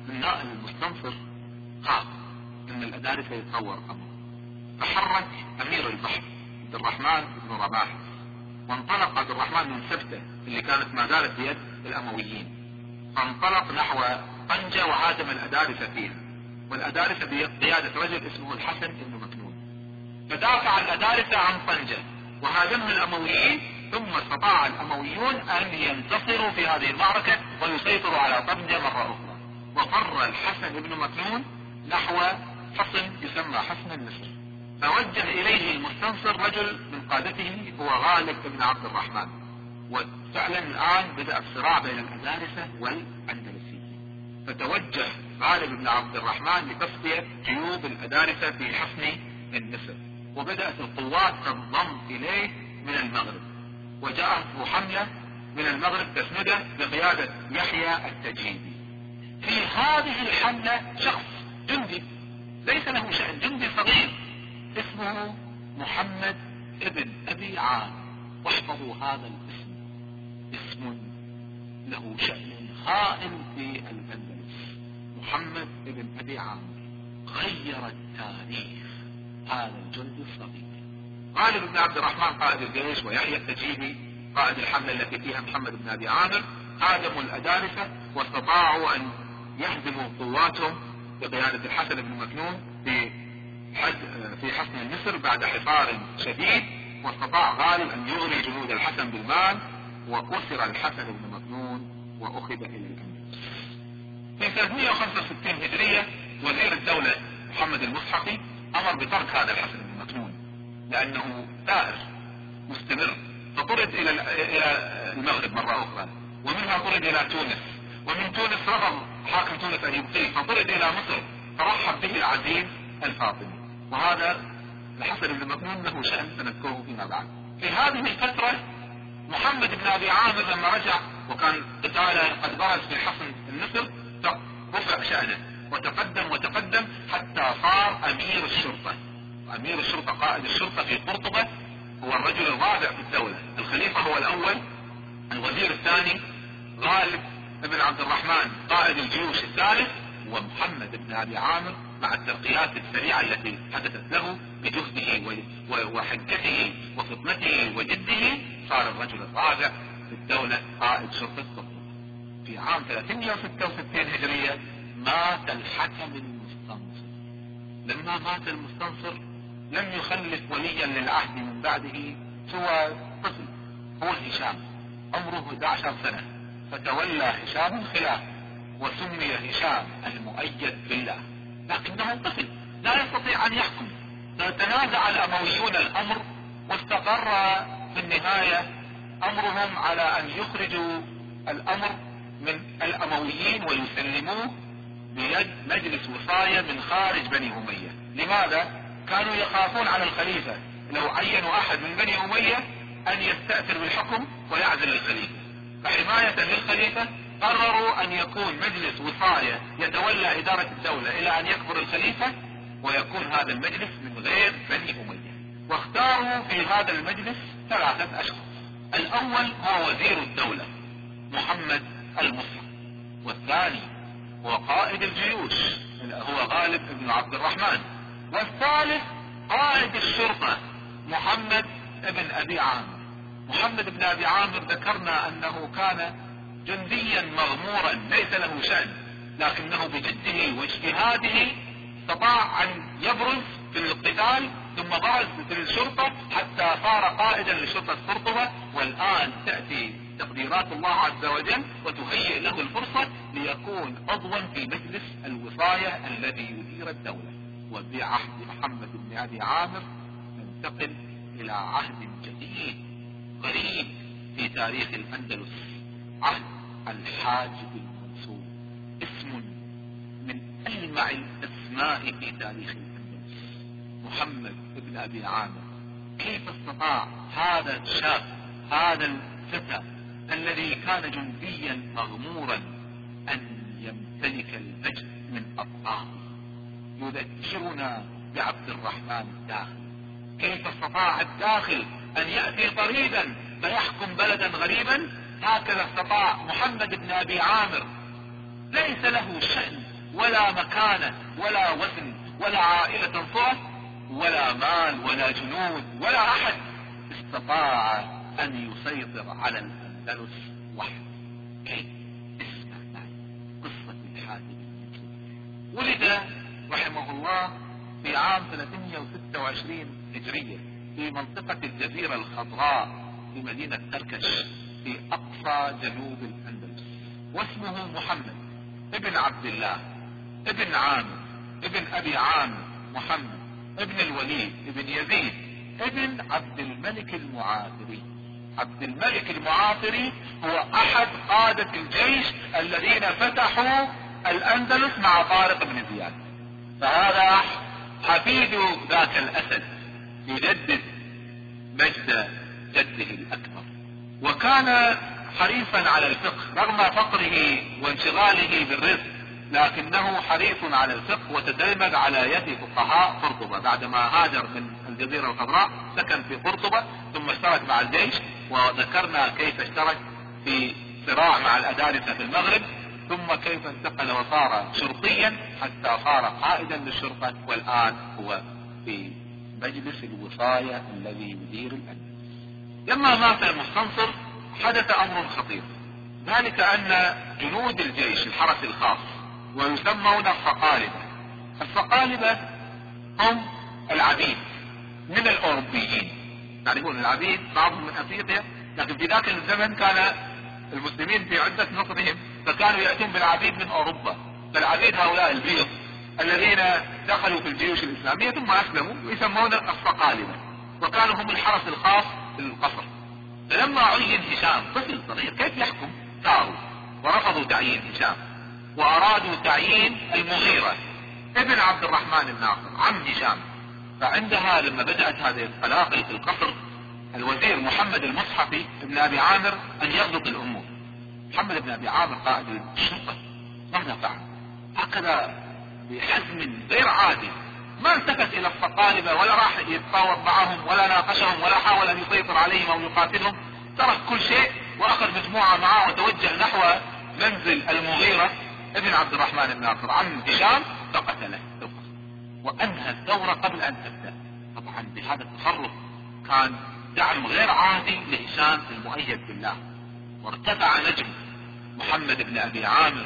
المستنصر خاف أن الأدارسة يتطور أمره، فحرك أمير البحر عبد الرحمن بن رماح، وانطلق عبد الرحمن من سبته اللي كانت ما زالت بيد الأمويين، فانطلق نحو طنجة وهاجم الأدارسة فيها، والأدارسة بقيادة رجل اسمه الحسن بن مكنون، فدافع الأدارسة عن طنجة وهاجمها الأمويين، ثم استطاع الأمويون أن ينتصروا في هذه المعركة ويسيطروا على طنجة مرة أخرى، وفر الحسن بن مكنون نحو حصن يسمى حصن النصر، فوجه إليه المستنصر رجل من قادته هو غالب بن عبد الرحمن، وفعلا الآن بدأ الصراع بين الأدارسة والأندلسيين، فتوجه غالب بن عبد الرحمن لتصفية جيوب الأدارسة في حصن النصر، وبدأت القوات تنضم إليه من المغرب، وجاءته حملة من المغرب تسنده بقيادة يحيى التجيبي. في هذه الحملة شخص جندي ليس له شأن، جندي صغير اسمه محمد ابن أبي عامر، واحفظوا هذا الاسم، اسم له شأن هائل في الأندلس، محمد ابن أبي عامر غير التاريخ. هذا الجندي الصغير غالب بن عبد الرحمن قائد الجيش ويحيى التجيبي قائد الحملة التي فيها محمد بن أبي عامر هاجموا الأدارسة، واستطاعوا أن يهزموا قواتهم بقيادة الحسن بن مكنون في في حصن النصر بعد حصار شديد، واستطاع غالب أن يغري جنود الحسن بالمال، وأسر الحسن بن مكنون وأخذ إلى الأندلس. في ثلاثمائة وخمسة وستين هجرية وزير الدولة محمد المصحفي أمر بترك هذا الحسن بن مكنون لأنه ثائر مستمر، فطرد إلى المغرب مرة أخرى، ومنها طرد إلى تونس، ومن تونس رفض حاكم تونس أن يبقيه فطرد إلى مصر، فرحب به العزيز الفاطمي، وهذا الحسن بن مكنون له شأن سنذكره فيما بعد. في هذه الفترة محمد بن أبي عامر لما رجع وكان قتاله قد برز في حصن النصر رفع شأنه وتقدم وتقدم حتى صار أمير الشرطة. أمير الشرطة قائد الشرطة في قرطبة هو الرجل الرابع في الدولة، الخليفة هو الأول، الوزير الثاني غالب بن عبد الرحمن قائد الجيوش الثالث، ومحمد بن أبي عامر مع الترقيات السريعة التي حدثت له بجهده وحجته وفطنته وجده صار الرجل الرابع في الدولة قائد شرطة قرطبة. في عام ثلاثمائة وستة وستين هجرية مات الحكم المستنصر. لما مات المستنصر لم يخلف وليا للعهد من بعده سوى طفل هو هشام عمره أحد عشر سنة، فتولى هشام الخلافة وسمي هشام المؤيد بالله، لكنه طفل لا يستطيع أن يحكم، فتنازع الأمويون الأمر، واستقر في النهاية أمرهم على أن يخرجوا الأمر من الأمويين ويسلموه بيد مجلس وصاية من خارج بني أمية. لماذا؟ كانوا يخافون على الخليفة لو عينوا أحد من بني أمية أن يستأثر بالحكم ويعزل الخليفة، فحماية للخليفة قرروا أن يكون مجلس وصاية يتولى إدارة الدولة إلى أن يكبر الخليفة، ويكون هذا المجلس من غير بني أمية. واختاروا في هذا المجلس ثلاثة أشخاص، الأول هو وزير الدولة محمد المصحف، والثاني هو قائد الجيوش هو غالب بن عبد الرحمن، والثالث قائد الشرطة محمد بن أبي عامر. محمد بن أبي عامر ذكرنا أنه كان جنديا مغمورا ليس له شأن، لكنه بجده واجتهاده استطاع أن يبرز في القتال، ثم برز في الشرطة حتى صار قائدا لشرطة قرطبة، والآن تأتي تقديرات الله عز وجل وتهيئ له الفرصة ليكون عضوا في مجلس الوصاية الذي يدير الدولة. وبعهد محمد بن أبي عامر ننتقل إلى عهد جديد غريب في تاريخ الأندلس، عهد الحاجب المنصور، اسم من ألمع الأسماء في تاريخ الأندلس. محمد بن أبي عامر كيف استطاع هذا الشاب هذا الفتى الذي كان جنديا مغمورا أن يمتلك المجد من أطرافه؟ يذكرنا بعبد الرحمن الداخل، كيف استطاع الداخل أن يأتي طريدا فيحكم بلدا غريبا، هكذا استطاع محمد بن أبي عامر ليس له شأن ولا مكانة ولا وزن ولا عائلة صلة، ولا مال ولا جنود ولا أحد استطاع أن يسيطر على الأندلس وحده. كيف؟ اسمع معي قصة الحادث. ولد رحمه الله في عام ثلاثمائة وستة وعشرين هجرية في منطقة الجزيرة الخضراء في مدينة تركش في أقصى جنوب الأندلس، واسمه محمد ابن عبد الله ابن عامر ابن أبي عامر محمد ابن الوليد ابن يزيد ابن عبد الملك المعافري. عبد الملك المعافري هو أحد قادة الجيش الذين فتحوا الأندلس مع طارق بن زياد، فهذا حفيد ذاك الأسد يجدد مجد جده الأكبر. وكان حريصا على الفقه رغم فقره وانشغاله بالرزق، لكنه حريص على الفقه وتدرب على يد فقهاء قرطبة. بعدما هاجر من الجزيرة الخضراء سكن في قرطبة، ثم اشترك مع الجيش، وذكرنا كيف اشترك في صراع مع الأدارسة في المغرب، ثم كيف انتقل وصار شرطيا حتى صار قائدا للشرطة، والآن هو في مجلس الوصاية الذي يدير الأندلس. لما مات المستنصر حدث أمر خطير، ذلك أن جنود الجيش الحرس الخاص ويسمون الصقالبة. الصقالبة هم العبيد من الأوروبيين، تعرفون العبيد بعضهم من أفريقيا، لكن في ذاك الزمن كان المسلمين في عدة نصرهم فكانوا يأتون بالعبيد من أوروبا. فالعبيد هؤلاء البيض الذين دخلوا في الجيوش الإسلامية ثم أسلموا يسمون الصقالبة، وكانوا هم الحرس الخاص للقصر. فلما عين هشام طفل صغير كيف يحكم ثاروا ورفضوا تعيين هشام، وأرادوا تعيين المغيرة ابن عبد الرحمن الناصر عم هشام. فعندها لما بدأت هذه القلاقل في القصر، الوزير محمد المصحفي ابن أبي عامر أن يضبط الأمور. محمد بن أبي عامر قائد الشرطة ماذا فعل؟ هكذا بحزم غير عادي، ما التفت إلى الصقالبة ولا راح يتفاوض معهم ولا ناقشهم ولا حاول أن يسيطر عليهم أو يقاتلهم، ترك كل شيء وأخذ مجموعة معه وتوجه نحو منزل المغيرة ابن عبد الرحمن الناصر عم هشام فقتله وأنهى الثورة قبل أن تبدأ. طبعا بهذا التصرف كان دعم غير عادي لهشام المؤيد بالله، وارتفع نجم محمد بن أبي عامر،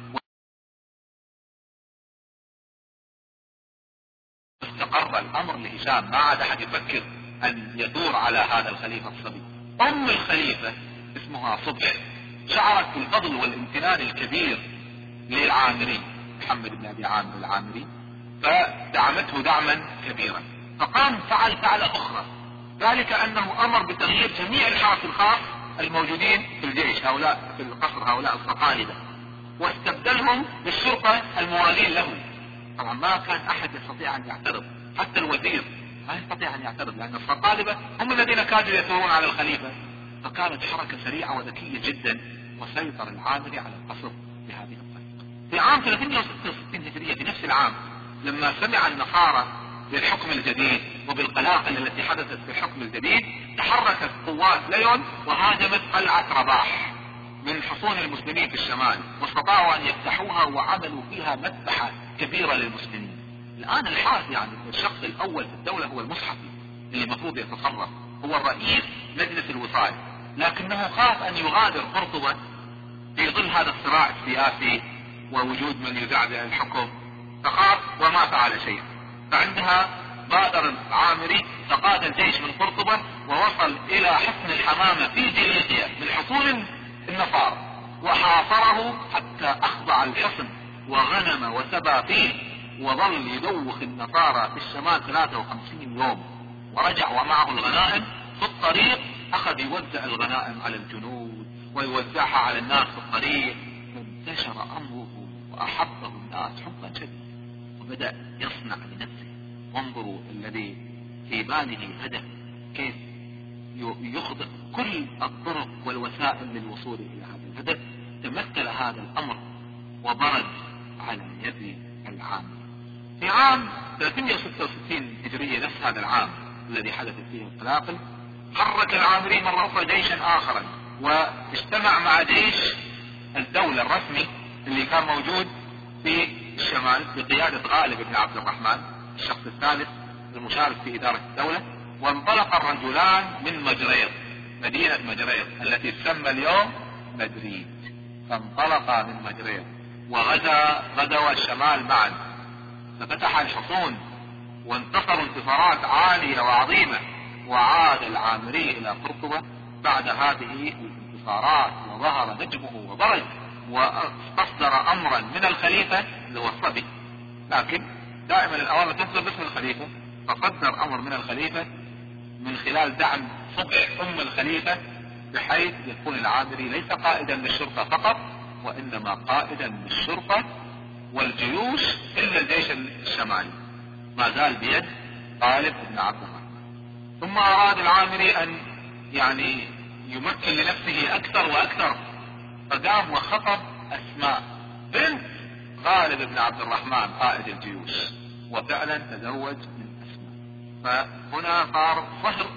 واستقر الأمر لهشام، ما عاد أحد يفكر أن يدور على هذا الخليفة الصبي. أم الخليفة اسمها صبح شعرت بالفضل والامتنان الكبير للعامري محمد بن أبي عامر العامري، فدعمته دعما كبيرا. فقام فعل فعلة أخرى، ذلك أنه أمر بتغيير جميع الحرس الخاص الموجودين في الجيش هؤلاء في القصر هؤلاء الصقالبة، واستبدلهم بالشرطة الموالين له. طبعا ما كان أحد يستطيع أن يعترض، حتى الوزير ما يستطيع أن يعترض، لأن الصقالبة هم الذين كادوا يثورون على الخليفة. فكانت حركة سريعة وذكية جدا، وسيطر العامري على القصر بهذه الطريقة. في عام ثلاثمائة وستة وستين هجرية في نفس العام، لما سمع النصارى بالحكم الجديد وبالقلاقل التي حدثت في الحكم الجديد، تحركت قوات ليون وهاجمت قلعة رباح من حصون المسلمين في الشمال، واستطاعوا أن يفتحوها وعملوا فيها مذبحة كبيرة للمسلمين. الآن الحاكم يعني الشخص الأول في الدولة هو المصحفي اللي المفروض يتصرف، هو الرئيس مجلس الوصاية، لكنه خاف أن يغادر قرطبة في ظل هذا الصراع السياسي ووجود من يزعزع الحكم، فخاف وما فعل شيء. فعندها بادر العامري فقاد الجيش من قرطبة ووصل إلى حصن الحمامة في جليقية من حصون النصارى، وحاصره حتى أخضع الحصن وغنم وسبى فيه، وظل يدوخ النصارى في الشمال ثلاثة وخمسين يوم، ورجع ومعه الغنائم. في الطريق أخذ يوزع الغنائم على الجنود ويوزعها على الناس في الطريق، فانتشر أمره وأحبه الناس حبا شديدا، وبدأ يصنع لنفسه. وانظروا الذي في باله هدف كيف يخضع كل الطرق والوسائل للوصول إلى هذا الهدف. تمثل هذا الأمر وبرز على يد العام. في عام ثلاثمائة وستة وستين هجرية نفس هذا العام الذي حدثت فيه القلاقل، حرك العامري مرة أخرى جيشا آخرا، واجتمع مع جيش الدولة الرسمي اللي كان موجود في الشمال بقيادة غالب بن عبد الرحمن الشخص الثالث المشارك في إدارة الدولة. وانطلق الرجلان من مجرير، مدينة مجرير التي تسمى اليوم مدريد، فانطلقا من مجرير وغزا غزوا الشمال معا، ففتح الحصون وانتصروا انتصارات عالية وعظيمة. وعاد العامري إلى قرطبة بعد هذه الانتصارات، وظهر نجمه وبرز، واستصدر أمرا من الخليفة اللي هو الصبي، لكن دائما الأوامر تصدر باسم الخليفة، فصدر أمر من الخليفة من خلال دعم صبع أم الخليفة، بحيث يكون العامري ليس قائدا للشرطة فقط، وإنما قائدا للشرطة والجيوش، إلا الجيش الشمالي ما زال بيد غالب بن عبد الرحمن. ثم أراد العامري أن يعني يمكن لنفسه أكثر وأكثر، فقام وخطب أسماء بنت غالب بن عبد الرحمن قائد الجيوش، وفعلا تزوج من أسماء. فهنا صار صهر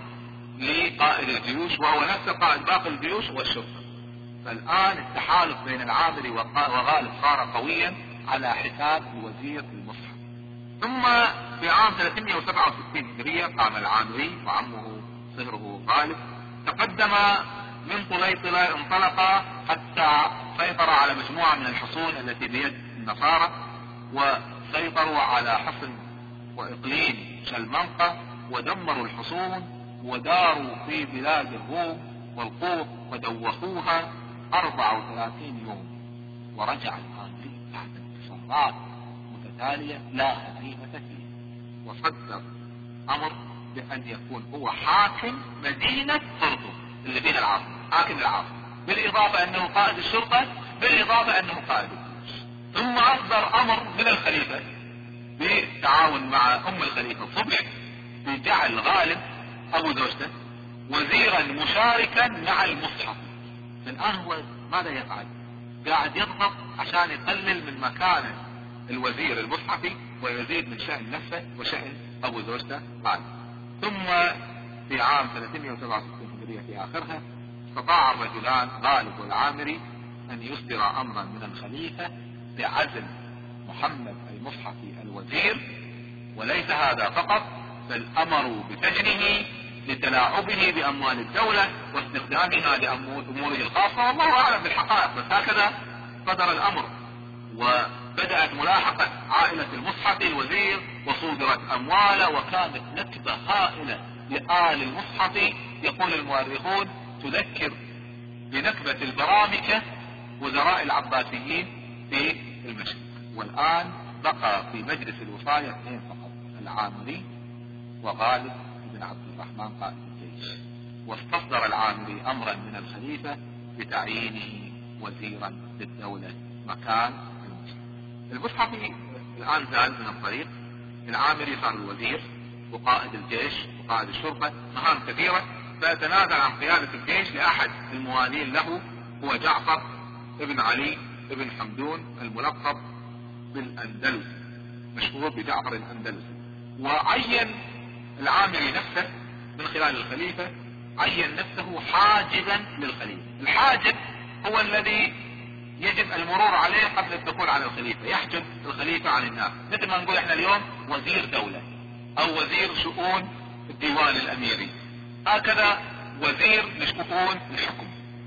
لقائد الجيوش، وهو نفس قائد باقي الجيوش والشرطة. فالآن التحالف بين العامري وغالب صار قويا على حساب الوزير المصحف. ثم في عام ثلاثمائة وسبعة وستين هجرية قام العامري وعمه صهره غالب، تقدم من طليطلة، انطلق حتى سيطر على مجموعة من الحصون التي بيد النصارى، وسيطروا على حصن وإقليم شلمنقة، ودمروا الحصون وداروا في بلاد الروم والقوط ودوخوها أربعة وثلاثين يوم. ورجع العامري بعد انتصارات متتالية لا هزيمة فيه، وصدر أمر بأن يكون هو حاكم مدينة قرطبة اللي فيها العاصمة، حاكم العاصمة، بالإضافة أنه قائد الشرطة، بالإضافة أنه قائد الجيش. ثم أصدر أمر من الخليفة بالتعاون مع أم الخليفة صبع بجعل غالب أبو زوجته وزيرا مشاركا مع المصحف. الآن هو ماذا يفعل؟ قاعد يضغط عشان يقلل من مكانه الوزير المصحفي ويزيد من شأن نفسه وشأن أبو زوجته غالب. ثم في عام ثلاثمائة وسبعة وستين هجرية في آخرها استطاع الرجلان غالب والعامري أن يصدر أمرا من الخليفة بعزل محمد المصحفي الوزير، وليس هذا فقط، بل أمروا بسجنه لتلاعبه بأموال الدولة واستخدامها لأموره الخاصة، والله أعلم بالحقائق، بس هكذا صدر الأمر. وبدأت ملاحقة عائلة المصحفي الوزير وصودرت أمواله، وكانت نكبة هائلة لآل المصحفي، يقول المؤرخون تذكر بنكبة البرامكة وزراء العباسيين في المشرق. والآن بقى في مجلس الوصاية اثنين فقط، العامري وغالب بن عبد الرحمن قائد الجيش. واستصدر العامري أمرا من الخليفة بتعيينه وزيرا للدولة مكان المصحفي. المصحفي الآن زال من الطريق، العامري صار الوزير وقائد الجيش وقائد الشرطة، مهام كثيرة، فيتنازل عن قيادة الجيش لأحد الموالين له هو جعفر ابن علي ابن حمدون الملقب بالأندلس، مشهور بجعفر الأندلسي. وعين العامري نفسه من خلال الخليفة، عين نفسه حاجبا للخليفة. الحاجب هو الذي يجب المرور عليه قبل الدخول على الخليفة، يحجب الخليفة عن الناس، مثل ما نقول احنا اليوم وزير دولة او وزير شؤون الديوان الاميري، هكذا وزير لشؤون الحكم.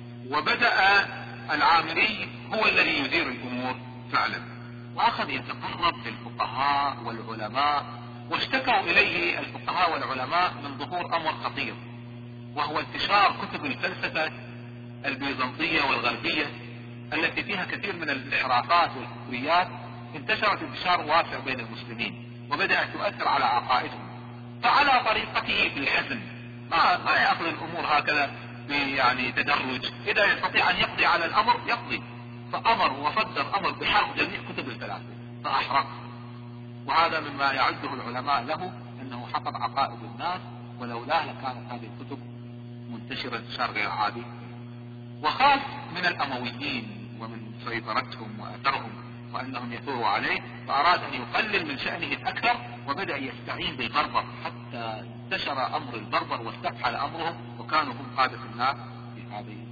وبدأ العامري هو الذي يدير الامور فعلا، واخذ يتقرب للفقهاء والعلماء، واشتكوا اليه الفقهاء والعلماء من ظهور امر خطير، وهو انتشار كتب الفلسفة البيزنطية والغربية التي فيها كثير من الانحرافات والكفريات، انتشرت انتشار واسع بين المسلمين وبدأت تؤثر على عقائدهم. فعلى طريقته في الحزم، ما ما يأخذ الامور هكذا يعني تدرج، اذا يستطيع ان يقضي على الامر يقضي. فامر وصدر امر بحرق جميع كتب الفلاسفة فاحرق، وهذا مما يعده العلماء له انه حفظ عقائد الناس، ولولاه لكانت هذه الكتب منتشرة انتشار غير عادي. وخاف من الامويين ومن سيطرتهم واثرهم وانهم يثوروا عليه، فاراد ان يقلل من شأنه الاكثر، وبدأ يستعين بالبربر حتى انتشر امر البربر واستفحل امرهم، وكانوا هم قادة الناس في هذه.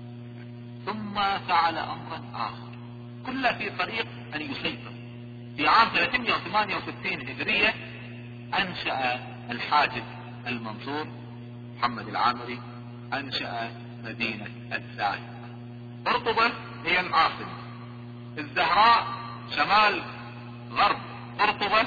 ثم فعل امرا اخر كله في طريق ان يسيطر. في عام ثلاثمائة وثمانية وستين هجرية انشأ الحاجب المنصور محمد العامري أنشأ مدينة الزاهرة. قرطبة هي العاصمة، الزهراء شمال غرب قرطبة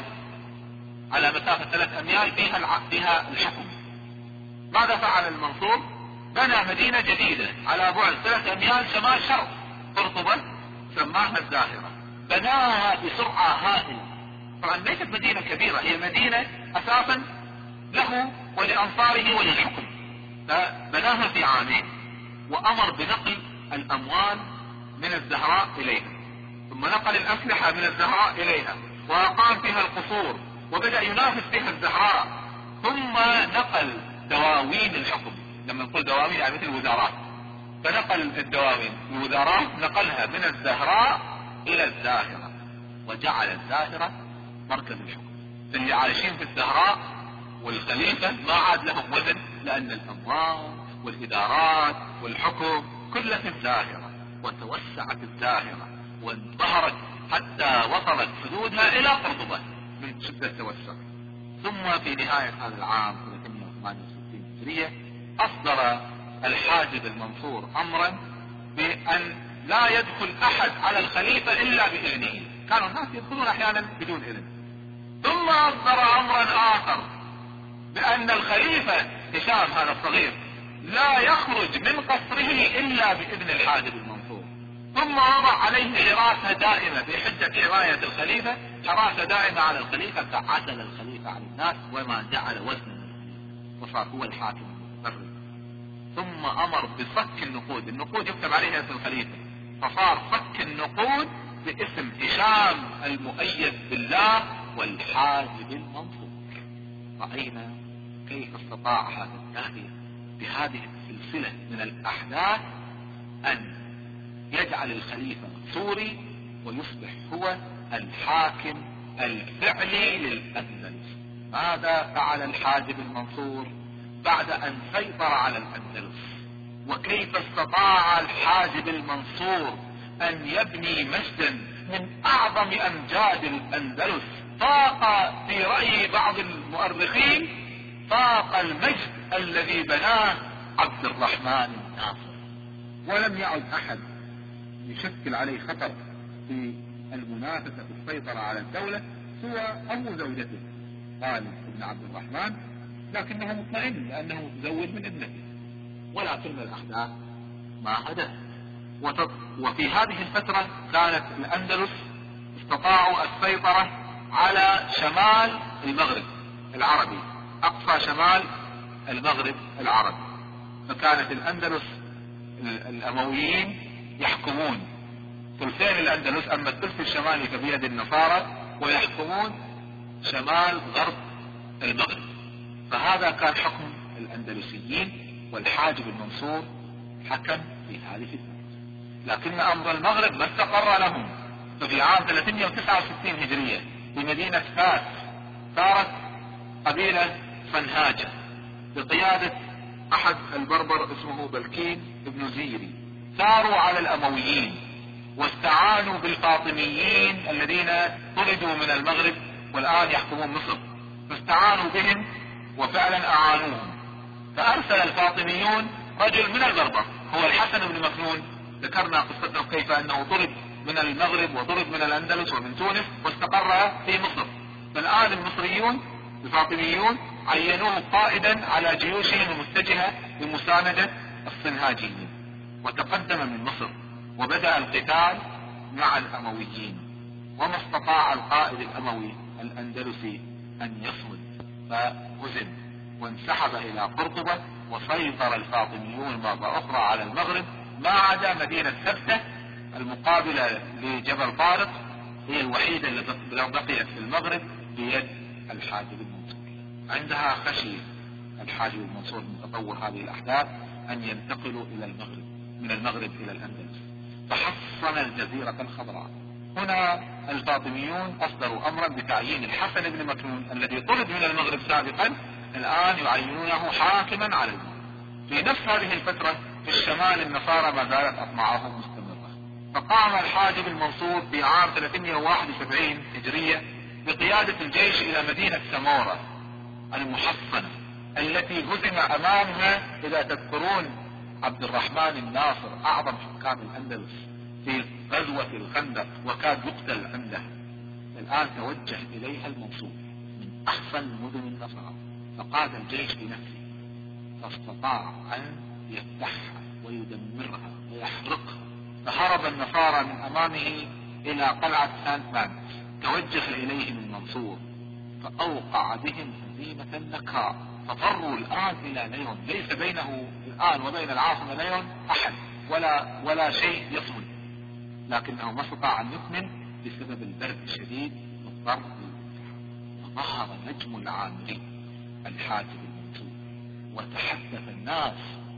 على مسافة ثلاث أميال فيها الع... فيها الحكم. ماذا فعل المنصور؟ بنى مدينة جديدة على بعد ثلاث أميال شمال شرق قرطبة سماها الزاهرة، بناها بسرعة هائلة. طبعا ليست مدينة كبيرة، هي مدينة أساسا له ولأنصاره وللحكم، فبناها في عامين، وأمر بنقل الأموال من الزهراء إليها، ثم نقل الأسلحة من الزهراء إليها، وأقام فيها القصور، وبدأ ينافس فيها الزهراء، ثم نقل دواوين الحكم. لما نقول دواوين يعني مثل الوزارات، فنقل الدواوين الوزارات نقلها من الزهراء إلى الزاهرة، وجعل الزاهرة مركز الحكم. اللي عايشين في الزهراء والخليفة ما عاد لهم وزن، لأن الأموال والإدارات والحكم كلها في الزاهرة، وتوسعت الزاهرة وانظهرت حتى وصلت حدودها إلى قرطبة من شدة التوسع. ثم في نهاية هذا العام ثلاثمائة وثمانية وستين هجرية أصدر الحاجب المنصور أمرا بأن لا يدخل أحد على الخليفة إلا بإذنه. كانوا الناس يدخلون أحيانا بدون إذن. ثم أصدر أمرا آخر بأن الخليفة هشام هذا الصغير لا يخرج من قصره إلا بإذن الحاجب المنصور. ثم وضع عليه حراسة دائمة بحجة حماية الخليفة، حراسة دائمة على الخليفة، فعزل الخليفة عن الناس وما جعل وزنا، وصار هو الحاكم المتفرد. ثم أمر بصك النقود، النقود يكتب عليها اسم الخليفة، فصار صك النقود باسم هشام المؤيد بالله والحاجب المنصور. رأينا كيف استطاع هذا الداهية بهذه السلسلة من الأحداث أن يجعل الخليفة سوري ويصبح هو الحاكم الفعلي للأندلس. ماذا فعل الحاجب المنصور بعد أن سيطر على الأندلس؟ وكيف استطاع الحاجب المنصور أن يبني مجدا من أعظم أمجاد الأندلس، طاق في رأي بعض المؤرخين طاق المجد الذي بناه عبد الرحمن الناصر، ولم يعد أحد يشكل عليه خطر في المنافسة في السيطرة على الدولة سوى أبو زوجته غالب بن عبد الرحمن، لكنه مطمئن لأنه متزوج من ابنته. ولكن الأحداث ما هدت. وفي هذه الفترة كانت الأندلس استطاعوا السيطرة على شمال المغرب العربي، أقصى شمال المغرب العربي، فكانت الأندلس الأمويين يحكمون ثلثين الأندلس، أما الثلث الشمالي فبيد النصارى، ويحكمون شمال غرب المغرب. فهذا كان حكم الأندلسيين، والحاجب المنصور حكم في هذه الفترة. لكن أمر المغرب ما استقر لهم، ففي عام ثلاثمائة وتسعة وستين هجرية بمدينة فاس صارت قبيلة فنهاجة بقيادة أحد البربر اسمه بلكين ابن زيري، ثاروا على الأمويين واستعانوا بالفاطميين الذين طردوا من المغرب والآن يحكمون مصر، فاستعانوا بهم وفعلا أعانوهم. فأرسل الفاطميون رجل من البربر هو الحسن بن مكنون، ذكرنا قصته كيف أنه طرد من المغرب وطرد من الأندلس ومن تونس واستقر في مصر. فالآن المصريون الفاطميون عينوه قائدا على جيوشهم المتجهة لمساندة الصنهاجيين، وتقدم من مصر وبدأ القتال مع الأمويين، وما استطاع القائد الأموي الأندلسي أن يصمد، فهزم وانسحب إلى قرطبة، وسيطر الفاطميون مرة أخرى على المغرب، ما عدا مدينة سبتة المقابلة لجبل طارق هي الوحيدة التي بقيت في المغرب بيد الحاجب المنصور. عندها خشي الحاجب المنصور من تطور هذه الأحداث أن ينتقلوا إلى المغرب من المغرب إلى الأندلس، فحصن الجزيرة الخضراء. هنا الفاطميون أصدروا أمرا بتعيين الحسن بن مكنون الذي طرد من المغرب سابقا، الآن يعينونه حاكما على المغرب. في نفس هذه الفترة في الشمال النصارى ما زالت أطماعهم مستمرة، فقام الحاجب المنصور في عام ثلاثمائة وواحد وسبعين هجرية بقيادة الجيش إلى مدينة سمورة المحصنة التي هزم أمامها. إذا تذكرون عبد الرحمن الناصر أعظم حكام الأندلس في غزوة الخندق وكاد يقتل عندها، الآن توجه إليها المنصور من أحسن مدن النصارى فقاد الجيش بنفسه، فاستطاع أن يفتحها ويدمرها ويحرقها، فهرب النصارى من أمامه إلى قلعة سانت مانس. توجه إليهم المنصور فأوقع بهم هزيمة نكراء، فضروا الآن إلى ليون، ليس بينه الآن وبين العاصمة ليون أحد ولا ولا شيء يصمد، لكنه ما استطاع أن يكمل بسبب البرد الشديد والضرب. فظهر نجم العامري الحاجب المنصور وتحدث الناس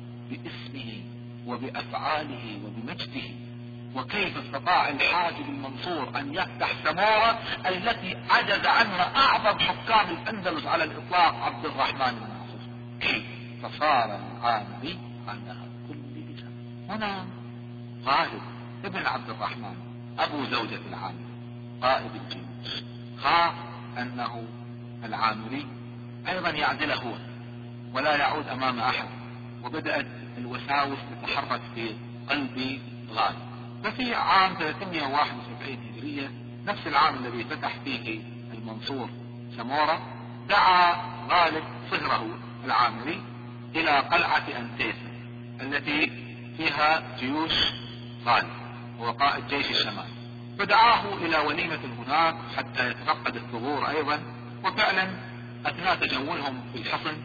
باسمه وبأفعاله وبمجده، وكيف استطاع الحاجب المنصور أن يفتح سمورة التي عجز عنها أعظم حكام الأندلس على الإطلاق عبد الرحمن الناصر، كيف فصار العامري على كل لسان. هنا غالب ابن عبد الرحمن أبو زوجة العامري قائد الجيوش خاف أنه العامري أيضا يعدل هو ولا يعود أمام أحد، وبدأت الوساوس تتحرك في قلب غالب. ففي عام ثلاثمائة وواحد وسبعين هجرية، نفس العام الذي فتح فيه المنصور سمورة، دعا غالب صهره العامري إلى قلعة أنتيسا التي فيها جيوش غالب هو قائد جيش الشمال، فدعاه إلى وليمة هناك حتى يتفقد الثغور أيضا. وفعلا أثناء تجولهم في الحصن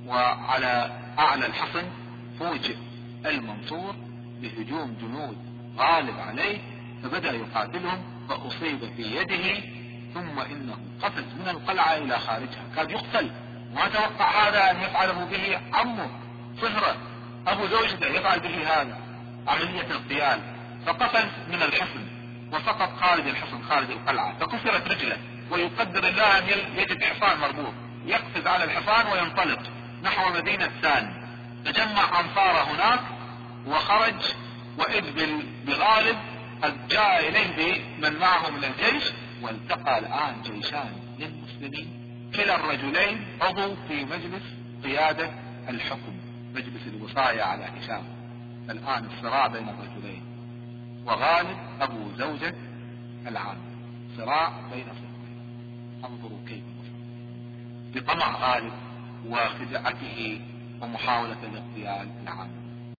وعلى أعلى الحصن فوجئ المنصور بهجوم جنود غالب عليه، فبدأ يقاتلهم فأصيب في يده، ثم إنه قفز من القلعة إلى خارجها كاد يقتل. ما توقع هذا أن يفعله به عمه صهره أبو زوجته، يفعل به هذا عملية اغتيال، فقفز من الحصن وسقط خارج الحصن خارج القلعة فكسرت رجله، ويقدر الله أن يجد حصان مربوط يقفز على الحصان وينطلق نحو مدينة سان. تجمع أنصاره هناك وخرج، وإذ بغالب قد جاء إليه بمن معه من الجيش، والتقى الآن جيشان للمسلمين، كلا الرجلين عضو في مجلس قيادة الحكم، مجلس الوصاية على هشام. الآن الصراع بين الرجلين، وغالب أبو زوجة العام، صراع بين صراعين. انظروا كيف بطمع غالب وخدعته ومحاولة الاغتيال العام.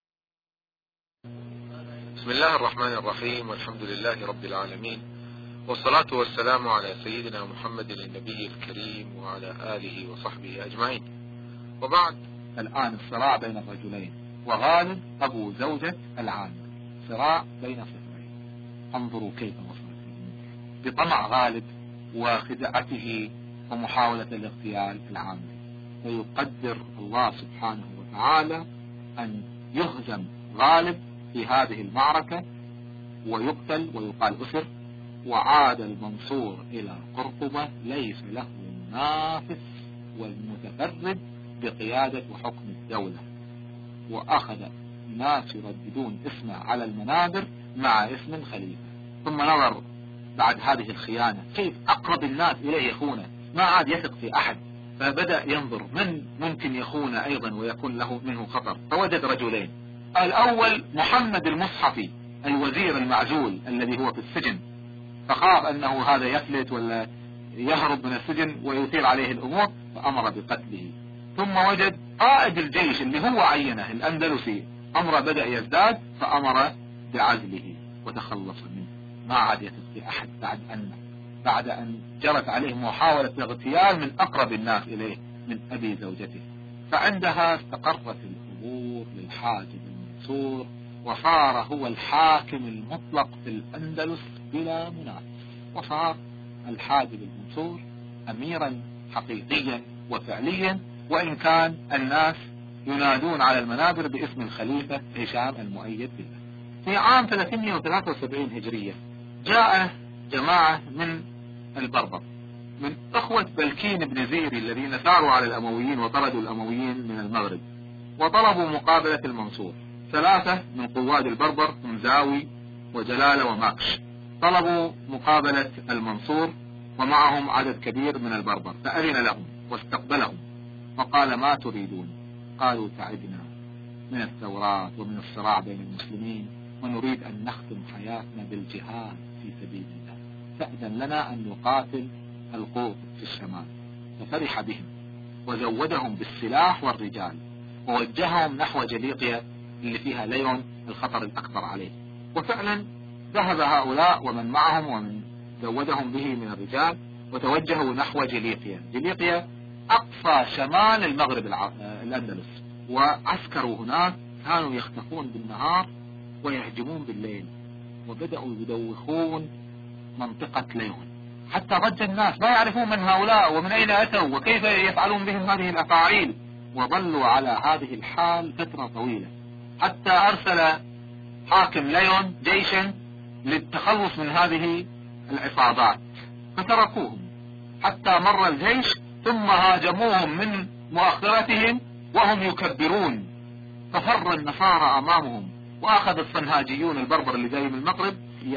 بسم الله الرحمن الرحيم، والحمد لله رب العالمين، والصلاة والسلام على سيدنا محمد النبي الكريم وعلى آله وصحبه أجمعين، وبعد. الآن الصراع بين الرجلين، وغالب أبو زوجة العام، صراع بين صراعين. انظروا كيف وصلت بطمع غالب وخدعته ومحاولة الاغتيال العام. ويقدر الله سبحانه وتعالى أن يهزم غالب في هذه المعركة ويقتل ويقال أسر، وعاد المنصور إلى قرطبة ليس له نافس والمتفرد بقيادة وحكم الدولة، وأخذ الناس يرددون اسمه على المنابر مع اسم الخليفة. ثم نظر بعد هذه الخيانة كيف أقرب الناس إليه يخونه، ما عاد يثق في أحد، فبدأ ينظر من ممكن يخون أيضا ويكون له منه خطر، فوجد رجلين. الأول محمد المصحفي الوزير المعزول الذي هو في السجن، فخاف أنه هذا يفلت ولا يهرب من السجن ويثير عليه الأمور، فأمر بقتله. ثم وجد قائد الجيش اللي هو عينه الأندلسي، أمره بدأ يزداد، فأمر بعزله وتخلص منه، ما عاد يثق في أحد بعد أن بعد أن جرت عليه محاولة اغتيال من أقرب الناس إليه من أبي زوجته. فعندها استقرت الأمور للحاجب المنصور، وصار هو الحاكم المطلق في الأندلس بلا منافس، وصار الحاجب المنصور أميرا حقيقيا وفعليا، وإن كان الناس ينادون على المنابر باسم الخليفة هشام المؤيد بالله. في عام ثلاثمائة وثلاثة وسبعين هجرية جاء جماعة من البربر من أخوة بلكين بن زيري الذين ساروا على الأمويين وطردوا الأمويين من المغرب، وطلبوا مقابلة المنصور. ثلاثة من قواد البربر مزاوي وجلالة وماكش طلبوا مقابلة المنصور، ومعهم عدد كبير من البربر، فأذن لهم واستقبلهم فقال ما تريدون؟ قالوا تعبنا من الثورات ومن الصراع بين المسلمين، ونريد أن نختم حياتنا بالجهاد في سبيل الله، فأذن لنا أن نقاتل القوط في الشمال. ففرح بهم وزودهم بالسلاح والرجال، ووجههم نحو جليقيا اللي فيها ليون الخطر الأكبر عليه. وفعلا ذهب هؤلاء ومن معهم ومن زودهم به من الرجال وتوجهوا نحو جليقيا. جليقيا أقصى شمال المغرب الأندلس، وعسكروا هناك كانوا يختفون بالنهار ويهجمون بالليل، وبدأوا يدوخون منطقة ليون، حتى رج الناس ما يعرفون من هؤلاء ومن أين أتوا وكيف يفعلون بهم هذه الأفاعيل، وظلوا على هذه الحال فترة طويلة، حتى أرسل حاكم ليون جيشا للتخلص من هذه العصابات، فتركوهم حتى مر الجيش، ثم هاجموهم من مؤخرتهم وهم يكبرون، ففر النصارى أمامهم، وأخذ الصنهاجيون البربر اللي جاي من المغرب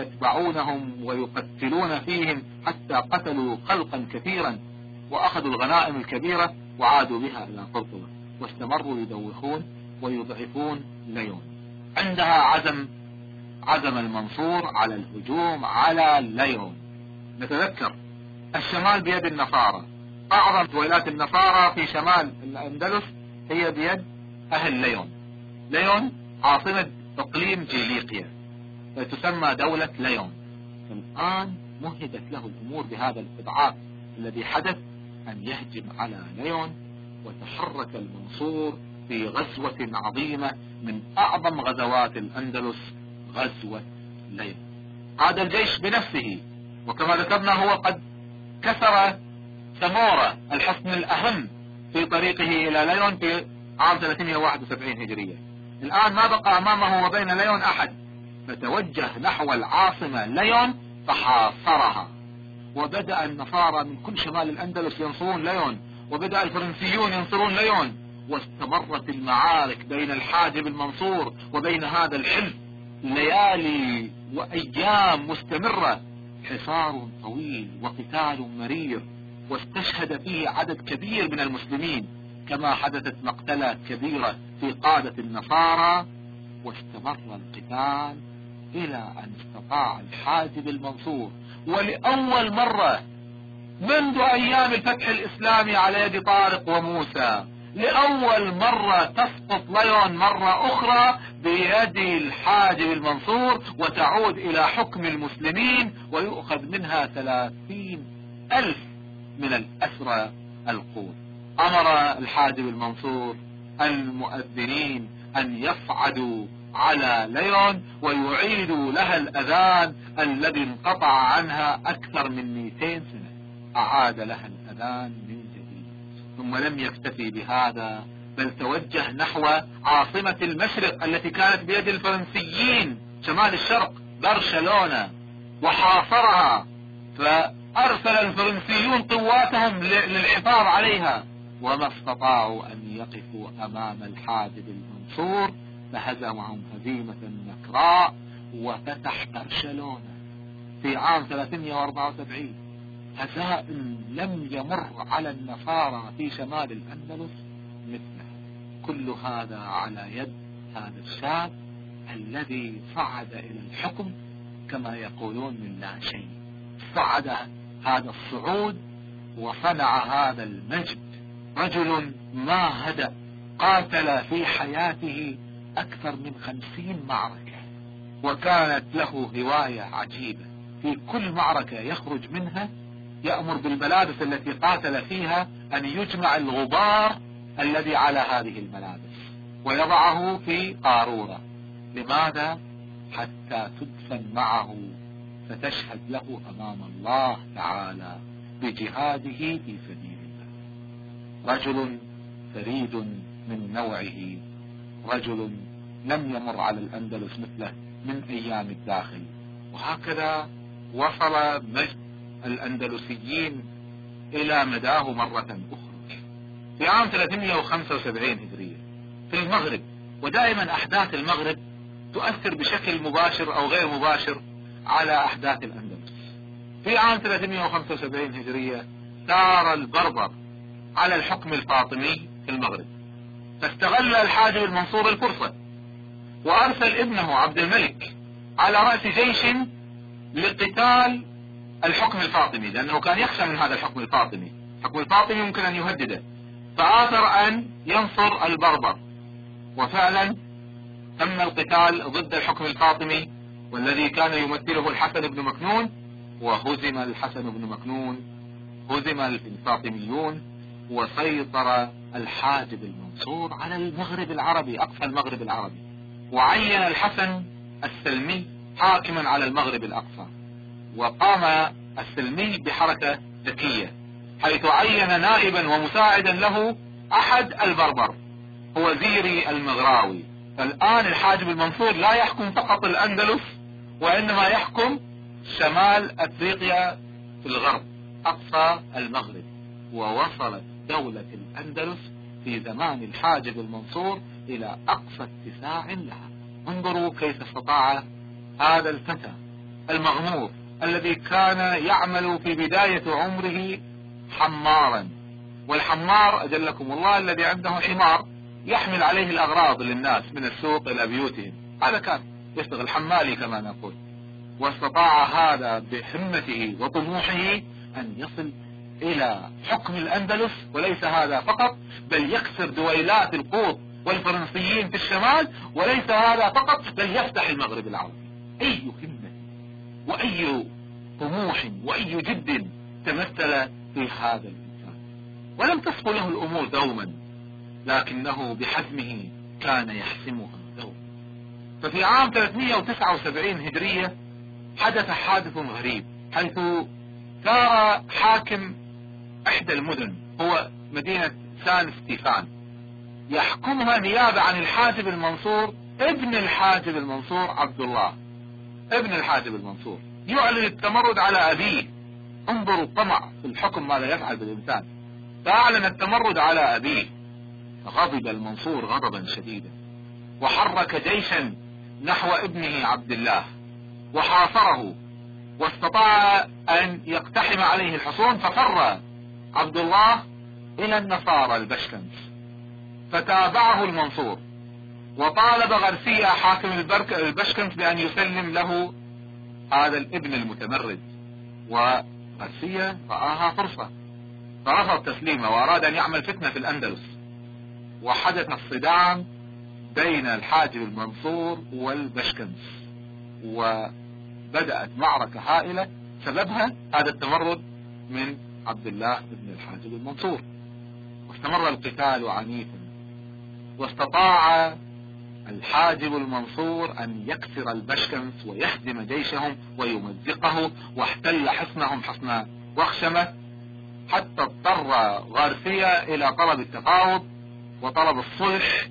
يتبعونهم ويقتلون فيهم حتى قتلوا خلقا كثيرا، وأخذوا الغنائم الكبيرة وعادوا بها إلى قرطبة، واستمروا يدوخون ويضعفون ليون. عندها عزم عزم المنصور على الهجوم على ليون. نتذكر الشمال بيد النصارى، أعظم ولايات النصارى في شمال الأندلس هي بيد أهل ليون. ليون عاصمة إقليم جيليقيا، فتسمى دولة ليون. الآن مهدت له الأمور بهذا الإضعاف الذي حدث أن يهجم على ليون، وتحرك المنصور في غزوة عظيمة من أعظم غزوات الأندلس، غزوة ليون. قاد الجيش بنفسه، وكما ذكرنا هو قد كسر سمورة الحصن الأهم في طريقه إلى ليون في عام ثلاثمائة وواحد وسبعين هجرية. الآن ما بقى أمامه وبين ليون أحد، فتوجه نحو العاصمة ليون فحاصرها، وبدأ النصارى من كل شمال الأندلس ينصرون ليون، وبدأ الفرنسيون ينصرون ليون، واستمرت المعارك بين الحاجب المنصور وبين هذا الحلف ليالي وأيام مستمرة، حصار طويل وقتال مرير، واستشهد فيه عدد كبير من المسلمين، كما حدثت مقتلة كبيرة في قادة النصارى. واستمر القتال إلى أن استطاع الحاجب المنصور، ولأول مرة منذ أيام الفتح الإسلامي على يد طارق وموسى، لأول مرة تسقط ليون مرة أخرى بيد الحاجب المنصور، وتعود إلى حكم المسلمين، ويؤخذ منها ثلاثين ألف من الأسرى القود. أمر الحاجب المنصور المؤذنين أن يصعدوا على ليون ويعيدوا لها الأذان الذي انقطع عنها أكثر من مئتين سنة، أعاد لها الأذان من جديد. ثم لم يكتفي بهذا، بل توجه نحو عاصمة المشرق التي كانت بيد الفرنسيين شمال الشرق، برشلونة، وحاصرها، فأرسل الفرنسيون قواتهم للحفاظ عليها، وما استطاعوا أن يقفوا أمام الحاجب المنصور، فهزمهم هزيمة نكراء وفتح برشلونة في عام ثلاثمائة وأربعة وسبعين. هزائم لم يمر على النصارى في شمال الأندلس مثلها. كل هذا على يد هذا الشاب الذي صعد إلى الحكم كما يقولون من لا شيء. صعد هذا الصعود وصنع هذا المجد، رجل ما هدأ، قاتل في حياته أكثر من خمسين معركة، وكانت له هواية عجيبة، في كل معركة يخرج منها يأمر بالملابس التي قاتل فيها أن يجمع الغبار الذي على هذه الملابس ويضعه في قارورة. لماذا؟ حتى تدفن معه فتشهد له أمام الله تعالى بجهاده في سبيل الله. رجل فريد من نوعه، رجل لم يمر على الأندلس مثله من أيام الداخل. وهكذا وصل مجد الأندلسيين إلى مداه مرة أخرى. في عام ثلاثمائة وخمسة وسبعين هجرية في المغرب، ودائما أحداث المغرب تؤثر بشكل مباشر أو غير مباشر على أحداث الأندلس. في عام ثلاثمائة وخمسة وسبعين هجرية ثار البربر على الحكم الفاطمي في المغرب. فاستغل الحاجب المنصور الفرصة وأرسل ابنه عبد الملك على رأس جيش لقتال الحكم الفاطمي، لأنه كان يخشى من هذا الحكم الفاطمي. الحكم الفاطمي يمكن أن يهدده، فآثر أن ينصر البربر، وفعلا تم القتال ضد الحكم الفاطمي والذي كان يمثله الحسن بن مكنون، وهزم الحسن بن مكنون، هزم الفاطميون، وسيطر الحاجب المنصور على المغرب العربي، أقصى المغرب العربي، وعين الحسن السلمي حاكما على المغرب الأقصى. وقام السلمي بحركة ذكية حيث عين نائبا ومساعدا له أحد البربر هو زيري المغراوي. فالآن الحاجب المنصور لا يحكم فقط الأندلس، وإنما يحكم شمال أفريقيا في الغرب، أقصى المغرب. ووصلت دولة الأندلس في زمان الحاجب المنصور إلى أقصى اتساع لها. انظروا كيف استطاع هذا الفتى المغمور الذي كان يعمل في بداية عمره حمارا، والحمار أجلكم الله الذي عنده حمار يحمل عليه الأغراض للناس من السوق إلى بيوتهم، هذا كان يشتغل حمالي كما نقول. واستطاع هذا بهمته وطموحه أن يصل إلى حكم الأندلس، وليس هذا فقط بل يكسر دويلات القوط والفرنسيين في الشمال، وليس هذا فقط بل يفتح المغرب العربي. أي همة وأي طموح وأي جد تمثل في هذا الإنسان. ولم تصف له الأمور دوما، لكنه بحزمه كان يحسمها دوما. ففي عام ثلاثمئة وتسعة وسبعين هجرية حدث حادث غريب، حيث ثار حاكم احدى المدن هو مدينة سان ستيفان يحكمها نيابة عن الحاجب المنصور ابن الحاجب المنصور عبد الله ابن الحاجب المنصور، يعلن التمرد على أبيه. انظروا الطمع في الحكم ماذا يفعل بالإنسان. فأعلن التمرد على أبيه، غضب المنصور غضبا شديدا وحرك جيشا نحو ابنه عبد الله وحاصره، واستطاع أن يقتحم عليه الحصون. ففر عبد الله إلى النصارى البشكنس، فتابعه المنصور وطالب غرسيا حاكم البشكنس بأن يسلم له هذا الابن المتمرد، وغرسيا رآها فرصة فرفض تسليمه وأراد أن يعمل فتنة في الأندلس. وحدث الصدام بين الحاجب المنصور والبشكنس، وبدأت معركة هائلة سببها هذا التمرد من عبد الله بن الحاجب المنصور. واستمر القتال عنيفا، واستطاع الحاجب المنصور أن يكسر البشكنس ويهزم جيشهم ويمزقه، واحتل حصنهم حصن وخشمة، حتى اضطر غارسيا إلى طلب التفاوض وطلب الصلح،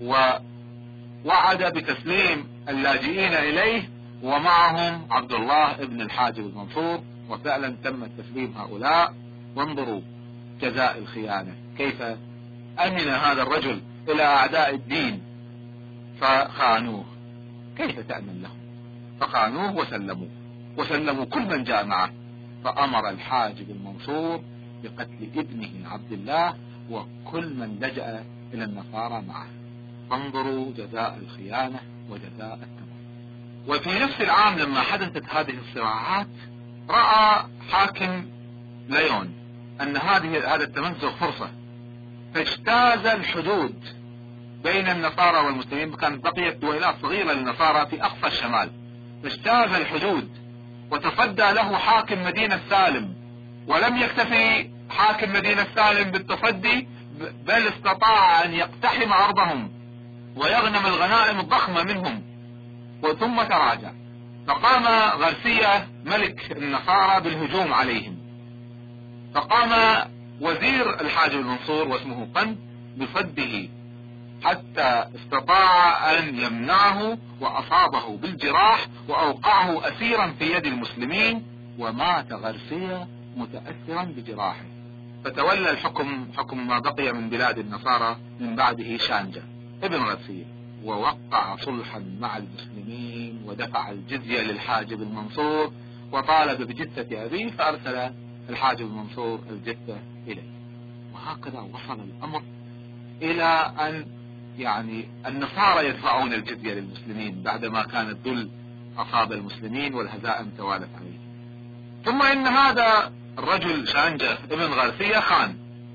ووعد بتسليم اللاجئين إليه ومعهم عبد الله ابن الحاجب المنصور. وفعلا تم تسليم هؤلاء. وانظروا جزاء الخيانة، كيف أمن هذا الرجل إلى أعداء الدين فخانوه. كيف تأمن لهم؟ فخانوه وسلموه وسلموا كل من جاء معه. فأمر الحاجب المنصور بقتل ابنه عبد الله وكل من لجأ إلى النصارى معه. فانظروا جزاء الخيانة وجزاء التمرد. وفي نفس العام لما حدثت هذه الصراعات، رأى حاكم ليون أن هذه هذا التمزق فرصة، فاجتاز الحدود بين النصارى والمسلمين. كانت بقيت دويلات صغيرة للنصارى في أقصى الشمال، فاجتاز الحدود وتصدى له حاكم مدينة سالم. ولم يكتفي حاكم مدينة سالم بالتصدي، بل استطاع أن يقتحم أرضهم ويغنم الغنائم الضخمة منهم، وثم تراجع. فقام غارسيا ملك النصارى بالهجوم عليهم، فقام وزير الحاجب المنصور واسمه قند بصده، حتى استطاع أن يمنعه وأصابه بالجراح وأوقعه أسيرا في يد المسلمين، ومات غارسيا متأثرا بجراحه. فتولى الحكم حكم ما بقي من بلاد النصارى من بعده شانجا ابن غارسيا، ووقع صلحا مع المسلمين ودفع الجزية للحاجب المنصور وطالب بجثة أبيه، فأرسل الحاجب المنصور الجثة إليه. وهكذا وصل الأمر إلى أن يعني النصارى يدفعون الجزية للمسلمين بعدما كان الذل أصاب المسلمين والهزائم توالت عليه. ثم إن هذا الرجل شانجة ابن غارسيا خان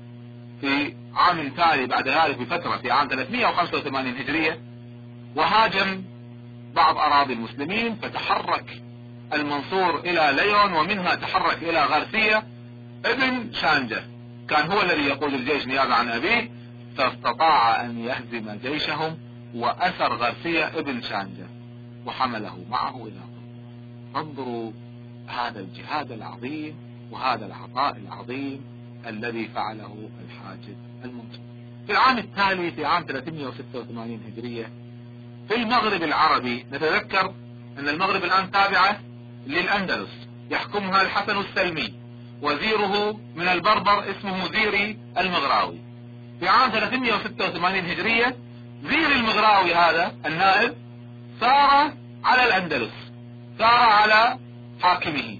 في عام تالي بعد ذلك بفترة في عام ثلاثمئة وخمسة وثمانين هجرية، وهاجم بعض أراضي المسلمين، فتحرك المنصور إلى ليون، ومنها تحرك إلى غارسيا. ابن شانجة كان هو الذي يقود الجيش نيابة عن أبيه، فاستطاع أن يهزم جيشهم وأسر غارسيا ابن شانجة وحمله معه إلى قرطبة. انظروا هذا الجهاد العظيم وهذا العطاء العظيم الذي فعله الحاجب المنصور. في العام التالي في عام ثلاثمئة وستة وثمانين هجرية في المغرب العربي، نتذكر أن المغرب الآن تابعة للأندلس، يحكمها الحسن السلمي، وزيره من البربر اسمه زيري المغراوي. في عام ثلاثمئة وستة وثمانين هجرية زيري المغراوي هذا النائب سار على الأندلس، سار على حاكمه،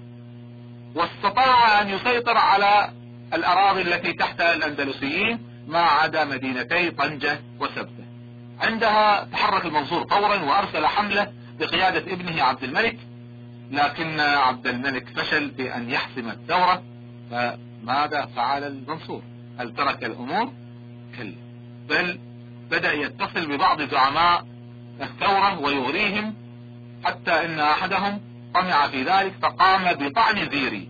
واستطاع أن يسيطر على الأراضي التي تحت الأندلسيين ما عدا مدينتي طنجة وسبتة. عندها تحرك المنصور فورا وأرسل حملة بقيادة ابنه عبد الملك، لكن عبد الملك فشل في أن يحسم الثورة. فماذا فعل المنصور؟ هل ترك الأمور؟ كلا، بل بدأ يتصل ببعض زعماء الثورة ويغريهم، حتى إن أحدهم طمع في ذلك فقام بطعن زيري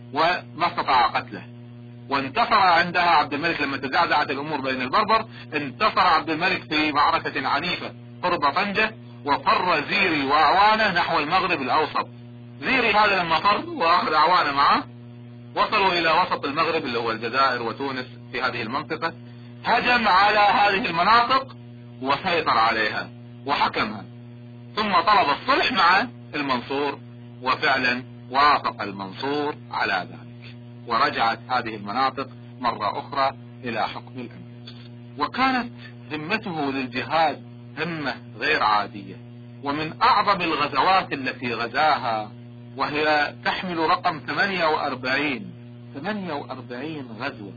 وما استطاع قتله. وانتصر عندها عبد الملك لما تزعزعت الأمور بين البربر، انتصر عبد الملك في معركة عنيفة قرب طنجة، وفر زيري وأعوانه نحو المغرب الأوسط. زيري هذا لما فر وأخذ أعوانه معه وصلوا إلى وسط المغرب اللي هو الجزائر وتونس في هذه المنطقة، هجم على هذه المناطق وسيطر عليها وحكمها، ثم طلب الصلح مع المنصور، وفعلا وافق المنصور على ذلك، ورجعت هذه المناطق مرة أخرى إلى حكم الأندلس. وكانت همته للجهاد همة غير عادية، ومن أعظم الغزوات التي غزاها، وهي تحمل رقم ثمانية وأربعين ثمانية وأربعين غزوة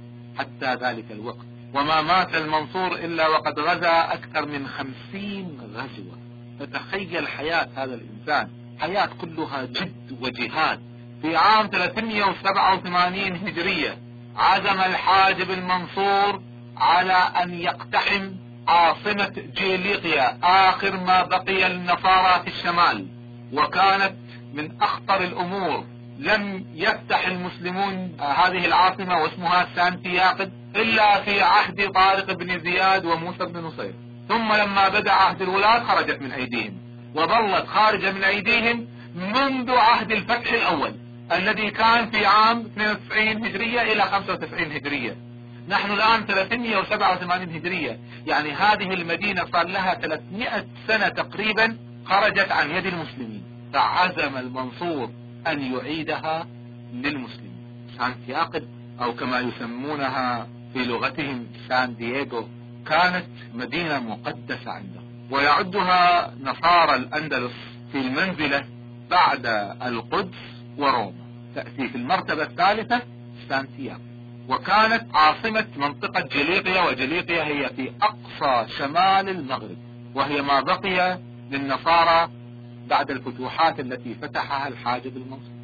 حتى ذلك الوقت. وما مات المنصور إلا وقد غزا أكثر من خمسين غزوة. فتخيل حياة هذا الإنسان، حياة كلها جد وجهاد. في عام ثلاثمئة وسبعة وثمانين هجرية عزم الحاجب المنصور على أن يقتحم عاصمة جيليقيا، آخر ما بقي النصارى في الشمال، وكانت من أخطر الأمور. لم يفتح المسلمون هذه العاصمة واسمها سانتياقد إلا في عهد طارق بن زياد وموسى بن نصير، ثم لما بدأ عهد الولاة خرجت من أيديهم، وظلت خارجة من أيديهم منذ عهد الفتح الأول الذي كان في عام اثنين وتسعين هجرية إلى خمسة وتسعين هجرية. نحن الآن ثلاثمئة وسبعة وثمانين هجرية، يعني هذه المدينة صار لها ثلاثمئة سنة تقريبا خرجت عن يد المسلمين. فعزم المنصور أن يعيدها للمسلمين. سانتياقد أو كما يسمونها في لغتهم سان دييغو كانت مدينة مقدسة عندهم، ويعدها نصارى الأندلس في المنزلة بعد القدس وروما، تأتي في المرتبة الثالثة سانتياغو. وكانت عاصمة منطقة جيليقيا، وجيليقيا هي في أقصى شمال المغرب، وهي ما بقي للنصارى بعد الفتوحات التي فتحها الحاجب المنصور.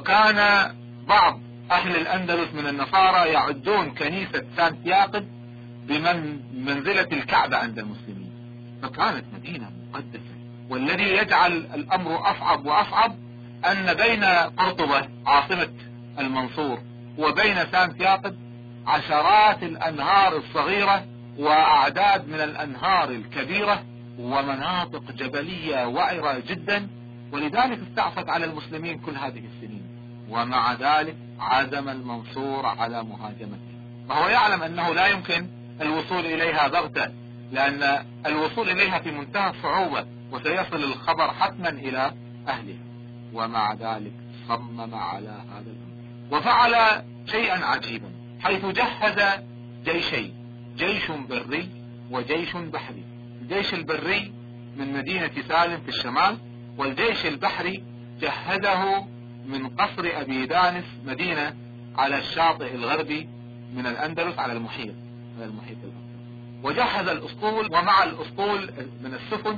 وكان بعض أهل الأندلس من النصارى يعدون كنيسة سانتياقد بمن منزلة الكعبة عند المسلمين، فكانت مدينة مقدسة. والذي يجعل الأمر أصعب وأصعب أن بين قرطبة عاصمة المنصور وبين سانتياقد عشرات الأنهار الصغيرة وأعداد من الأنهار الكبيرة ومناطق جبلية وعرة جدا، ولذلك استعصت على المسلمين كل هذه السنين. ومع ذلك عزم المنصور على مهاجمته، فهو يعلم أنه لا يمكن الوصول إليها بغتة، لأن الوصول إليها في منتهى الصعوبة وسيصل الخبر حتما إلى أهلها. ومع ذلك صمم على هذا الأمر، وفعل شيئا عجيبا، حيث جهز جيشين، جيش بري وجيش بحري. الجيش البري من مدينة سالم في الشمال، والجيش البحري جهزه من قصر أبي دانس، مدينة على الشاطئ الغربي من الأندلس على المحيط، على المحيط الأطلسي. وجهز الأسطول، ومع الأسطول من السفن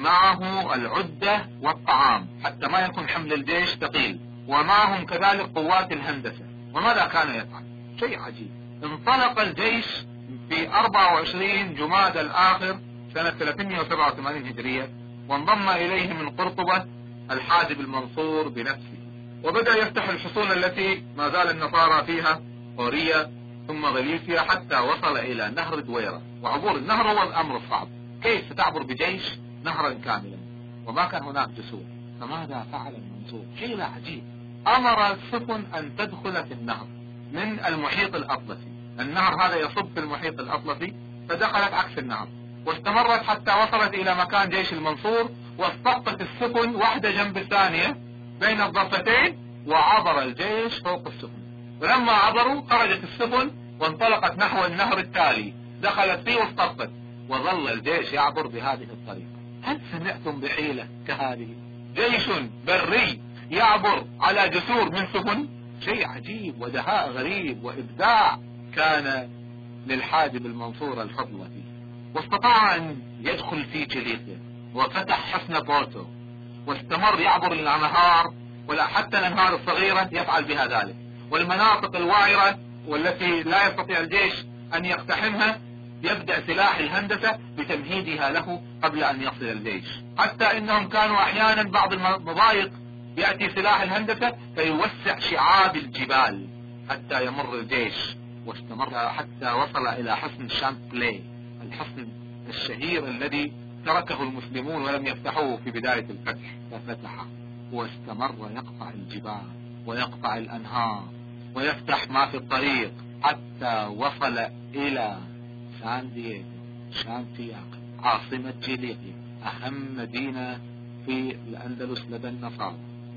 معه العدة والطعام حتى ما يكون حمل الجيش ثقيل، ومعهم كذلك قوات الهندسة. وماذا كان يفعل؟ شيء عجيب. انطلق الجيش في أربعة وعشرين جماد الآخر سنة ثلاثمائة وسبعة وثمانين هجرية، وانضم إليه من قرطبة الحاجب المنصور بنفسه، وبدأ يفتح الحصون التي ما زال النصارى فيها، أوريا ثم غليفيا، حتى وصل إلى نهر دويرة. وعبور النهر هو الأمر الصعب، كيف تعبر بجيش نهرا كاملا وما كان هناك جسور؟ فماذا فعل المنصور؟ شيء عجيب. أمر السفن أن تدخل في النهر من المحيط الأطلسي، النهر هذا يصب في المحيط الأطلسي، فدخلت عكس النهر واستمرت حتى وصلت إلى مكان جيش المنصور، واصطفت السفن واحدة جنب الثانية بين الضفتين، وعبر الجيش فوق السفن. ولما عبروا خرجت السفن وانطلقت نحو النهر التالي، دخلت فيه واصطفت، وظل الجيش يعبر بهذه الطريقة. هل سمعتم بحيلة كهذه؟ جيش بري يعبر على جسور من سفن؟ شيء عجيب ودهاء غريب وإبداع كان للحاجب المنصور الفضل فيه. واستطاع أن يدخل في جليقيا وفتح حصن بورتو، واستمر يعبر الأنهار، ولا حتى الأنهار الصغيرة يفعل بها ذلك، والمناطق الوعرة والتي لا يستطيع الجيش أن يقتحمها يبدأ سلاح الهندسة بتمهيدها له قبل أن يصل الجيش. حتى إنهم كانوا أحيانا بعض المضايق يأتي سلاح الهندسة فيوسع شعاب الجبال حتى يمر الجيش، واستمر حتى وصل إلى حصن شامبلي، الحصن الشهير الذي تركه المسلمون ولم يفتحوه في بداية الفتح، ففتحه واستمر يقطع الجبال ويقطع الأنهار ويفتح ما في الطريق حتى وصل إلى سان دييغو شانتياغو عاصمة جيليقيا، أهم مدينة في الأندلس لدى النصارى.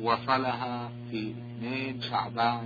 وصلها في اثنين شعبان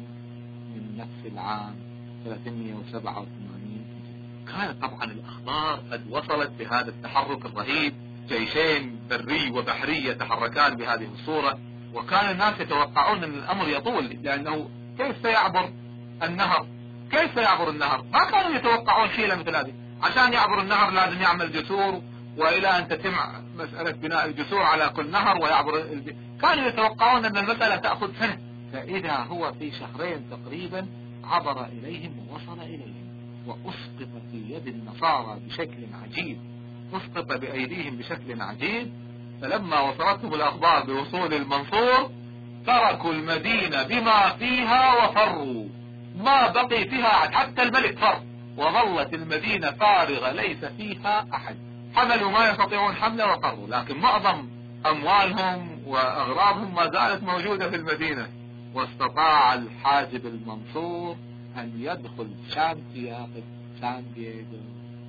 من نفس العام ثلاثمائة وسبعة وثمانين. كانت طبعا الأخبار قد وصلت بهذا التحرك الرهيب، جيشين بري وبحري يتحركان بهذه الصورة، وكان الناس يتوقعون أن الأمر يطول، لأنه كيف سيعبر النهر؟ كيف سيعبر النهر؟ ما كانوا يتوقعون حيلة مثل هذه. عشان يعبر النهر لازم يعمل جسور، وإلى أن تتم مسألة بناء الجسور على كل نهر ويعبر الج... كانوا يتوقعون أن المسألة تأخذ سنة، فإذا هو في شهرين تقريبا عبر إليهم ووصل إليهم، وأسقط في يد النصارى بشكل عجيب، أسقط بأيديهم بشكل عجيب. فلما وصلتهم الأخبار بوصول المنصور تركوا المدينة بما فيها وفروا، ما بقي فيها أحد، حتى الملك فر، وظلت المدينة فارغة ليس فيها أحد. حملوا ما يستطيعون حمله وفروا، لكن معظم أموالهم وأغراضهم ما زالت موجودة في المدينة. واستطاع الحاجب المنصور أن يدخل شانتياغو سان دييغو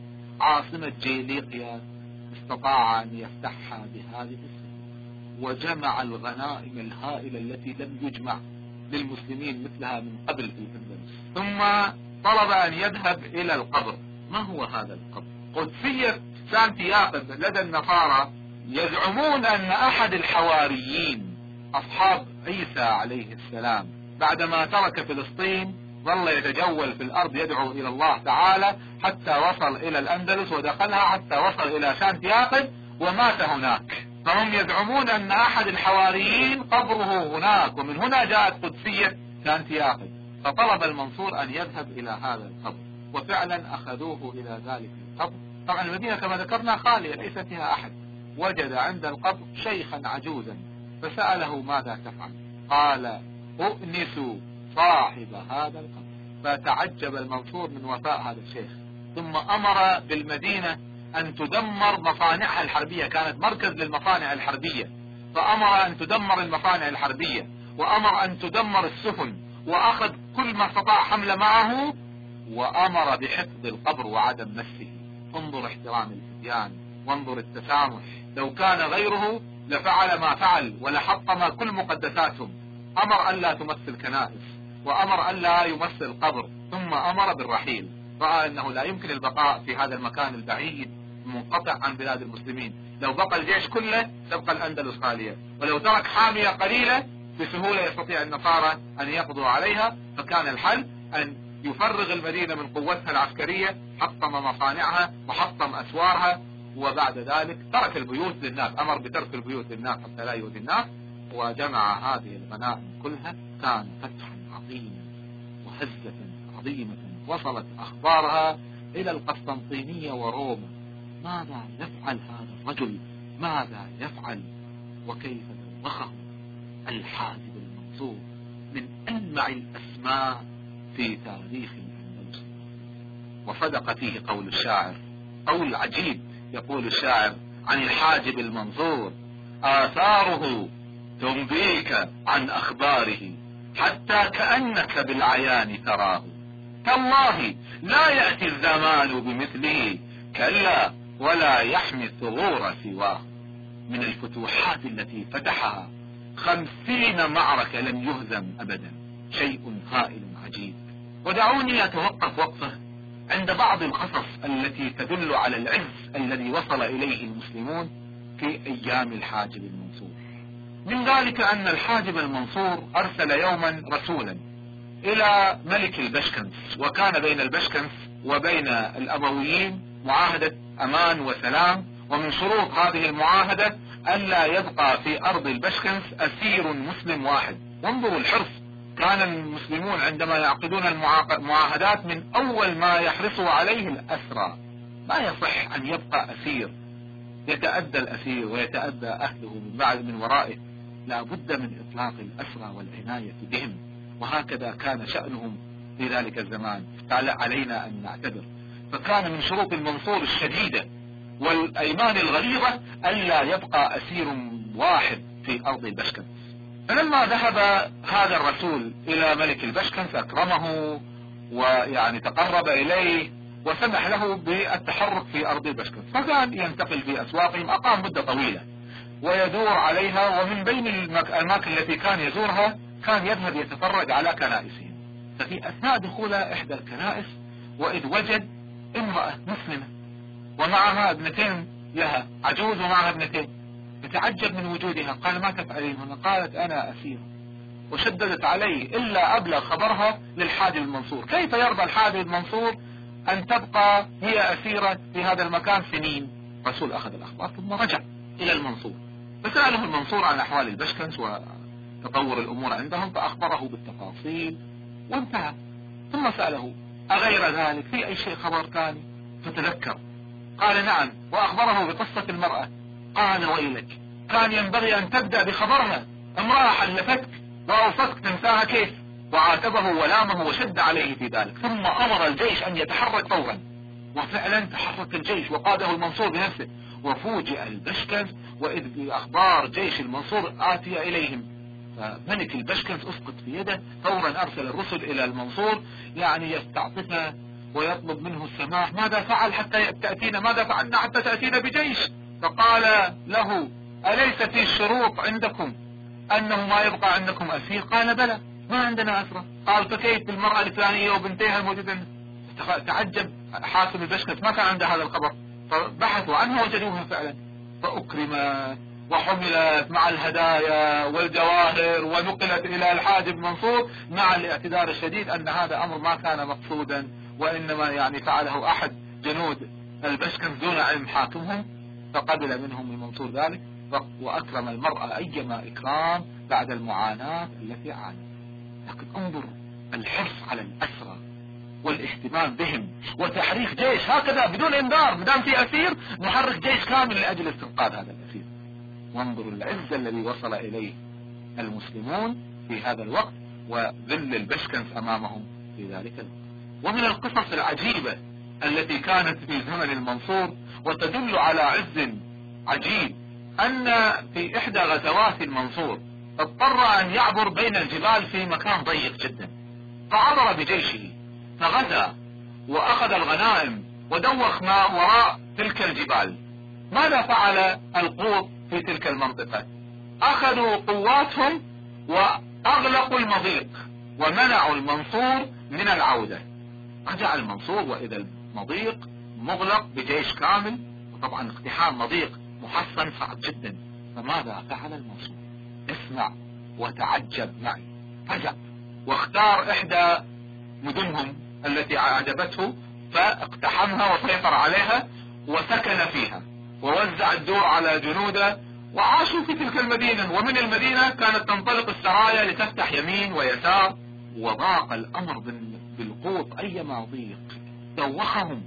عاصمة جيليقيا، استطاع أن يفتحها بهذه السنة، وجمع الغنائم الهائلة التي لم يجمع للمسلمين مثلها من قبل في الأندلس. ثم طلب أن يذهب إلى القبر. ما هو هذا القبر؟ قدسية سانتياغو لدى النصارى يزعمون أن أحد الحواريين أصحاب عيسى عليه السلام بعدما ترك فلسطين ظل يتجول في الأرض يدعو إلى الله تعالى حتى وصل إلى الأندلس ودخلها حتى وصل إلى سانتياغو ومات هناك. فهم يزعمون أن أحد الحواريين قبره هناك، ومن هنا جاءت قدسية سانتياغو. فطلب المنصور أن يذهب إلى هذا القبر، وفعلا أخذوه إلى ذلك القبر. طبعا المدينة كما ذكرنا خالية ليس فيها أحد. وجد عند القبر شيخا عجوزا فسأله ماذا تفعل؟ قال أؤنس صاحب هذا القبر. فتعجب المنصور من وفاء هذا الشيخ، ثم أمر بالمدينة أن تدمر مصانعها الحربية، كانت مركز للمصانع الحربية، فأمر أن تدمر المصانع الحربية، وأمر أن تدمر السفن، وأخذ كل ما استطاع حمل معه، وأمر بحفظ القبر وعدم مسه. انظر احترام الفتيان وانظر التسامح. لو كان غيره لفعل ما فعل ولحطم كل مقدساتهم. أمر أن لا تمثل كنائس، وأمر أن لا يمثل قبر، ثم أمر بالرحيل. رأى أنه لا يمكن البقاء في هذا المكان البعيد منقطع عن بلاد المسلمين. لو بقى الجيش كله تبقى الأندلس خالية، ولو ترك حامية قليلة بسهولة يستطيع النصارى أن يقضوا عليها. فكان الحل أن يفرغ المدينة من قوتها العسكرية حطم مصانعها وحطم أسوارها، وبعد ذلك ترك البيوت للناس، أمر بترك البيوت للناس حتى لا يؤذي الناس، وجمع هذه الغنائم كلها. كان فتحا عظيما وهزة عظيمة وصلت أخبارها إلى القسطنطينية وروما. ماذا يفعل هذا الرجل؟ ماذا يفعل؟ وكيف دوخه الحاجب المنصور من ألمع الأسماء في تاريخ الأندلس. وصدق فيه قول الشاعر، قول عجيب. يقول الشاعر عن الحاجب المنصور: آثاره تنبيك عن أخباره حتى كأنك بالعيان تراه، تالله لا يأتي الزمان بمثله، كلا ولا يحمي الثغور سواه. من الفتوحات التي فتحها خمسين معركة لم يهزم أبدا، شيء هائل عجيب. ودعوني أتوقف وقفة عند بعض القصص التي تدل على العز الذي وصل إليه المسلمون في أيام الحاجب المنصور. من ذلك أن الحاجب المنصور أرسل يوما رسولا إلى ملك البشكنس، وكان بين البشكنس وبين الأمويين معاهدة أمان وسلام، ومن شروط هذه المعاهدة ألا يبقى في أرض البشكنس أسير مسلم واحد. وانظروا الحرص، كان المسلمون عندما يعقدون المعاهدات من أول ما يحرصوا عليه الأسرى. ما يصح أن يبقى أسير يتأدى الأسير ويتأدى أهله من بعد من ورائه، لا بد من إطلاق الأسرى والعناية بهم، وهكذا كان شأنهم في ذلك الزمان. قال علينا أن نعتبر. فكان من شروط المنصور الشديدة والأيمان الغليظة ألا يبقى أسير واحد في أرض البشكنس. فلما ذهب هذا الرسول إلى ملك البشكنس أكرمه ويعني تقرب إليه وسمح له بالتحرك في أرض البشكنس، فكان ينتقل في أسواقهم. أقام مدة طويلة ويدور عليها، ومن بين الأماكن التي كان يزورها كان يذهب يتفرج على كنائسهم. ففي أثناء دخول إحدى الكنائس وإذ وجد امرأة مسلمة ومعها ابنتين لها، عجوز ومعها ابنتين، فتعجب من وجودها. قال: ما تفعلين هنا؟ قالت: أنا أسيرة. وشددت عليه إلا أبلغ خبرها للحاجب المنصور. كيف يرضى الحاجب المنصور أن تبقى هي أسيرة في هذا المكان سنين؟ الرسول أخذ الأخبار ثم رجع إلى المنصور، فسأله المنصور عن أحوال البشكنس وتطور الأمور عندهم، فأخبره بالتفاصيل وانتهى. ثم سأله: أغير ذلك في أي شيء خبر ثاني؟ فتذكر، قال: نعم. وأخبره بقصة المرأة. قال: ويلك، كان ينبغي أن تبدأ بخبرها، امرأة حلفتك وأوصتك تنساها كيف؟ وعاتبه ولامه وشد عليه في ذلك. ثم أمر الجيش أن يتحرك فورا، وفعلا تحرك الجيش وقاده المنصور بنفسه. وفوجئ البشكنس وإذ بأخبار جيش المنصور آتية إليهم. فملك البشكنس أسقط في يده، فورا أرسل الرسل إلى المنصور يعني يستعطفه ويطلب منه السماح. ماذا فعل حتى تأتينا؟ ماذا فعلنا حتى تأتينا بجيش؟ فقال له: أليس في الشروط عندكم أنه ما يبقى عندكم أسير؟ قال: بلى، ما عندنا أسرى. قال: فكيف بالمرأة الفلانية وبنتيها الموجودة؟ تعجب حاكم البشكنس، ما كان عنده هذا الخبر، فبحثوا عنه وجدوها فعلا، فأكرمت وحملت مع الهدايا والجواهر ونقلت إلى الحاجب منصور، مع الاعتذار الشديد أن هذا أمر ما كان مقصودا، وإنما يعني فعله أحد جنود البشكنس دون علم حاكمهم. فقبل منهم المنصور ذلك وأكرم المرأة أيما إكرام بعد المعاناة التي عانت. لكن انظر الحرص على الأسرى والاهتمام بهم وتحريك جيش هكذا بدون انذار، بدون في أسير نحرك جيش كامل لأجل استنقاذ هذا الأسير. وانظروا العز الذي وصل إليه المسلمون في هذا الوقت وذل البشكنس أمامهم في ذلك الوقت. ومن القصص العجيبة التي كانت في زمن المنصور وتدل على عز عجيب أن في إحدى غزوات المنصور اضطر أن يعبر بين الجبال في مكان ضيق جدا، فعبر بجيشه فغزا وأخذ الغنائم ودوخ ما وراء تلك الجبال. ماذا فعل القوط في تلك المنطقة؟ أخذوا قواتهم وأغلقوا المضيق ومنعوا المنصور من العودة. رجع المنصور وإذا المضيق مغلق بجيش كامل، وطبعا اقتحام مضيق محصن صعب جدا. فماذا فعل المنصور؟ اسمع وتعجب معي. رجع واختار إحدى مدنهم التي أعجبته، فاقتحمها وسيطر عليها وسكن فيها ووزع الدور على جنوده وعاشوا في تلك المدينة. ومن المدينة كانت تنطلق السرايا لتفتح يمين ويسار، وضاق الأمر بالقوط أيما ضيق دوخهم.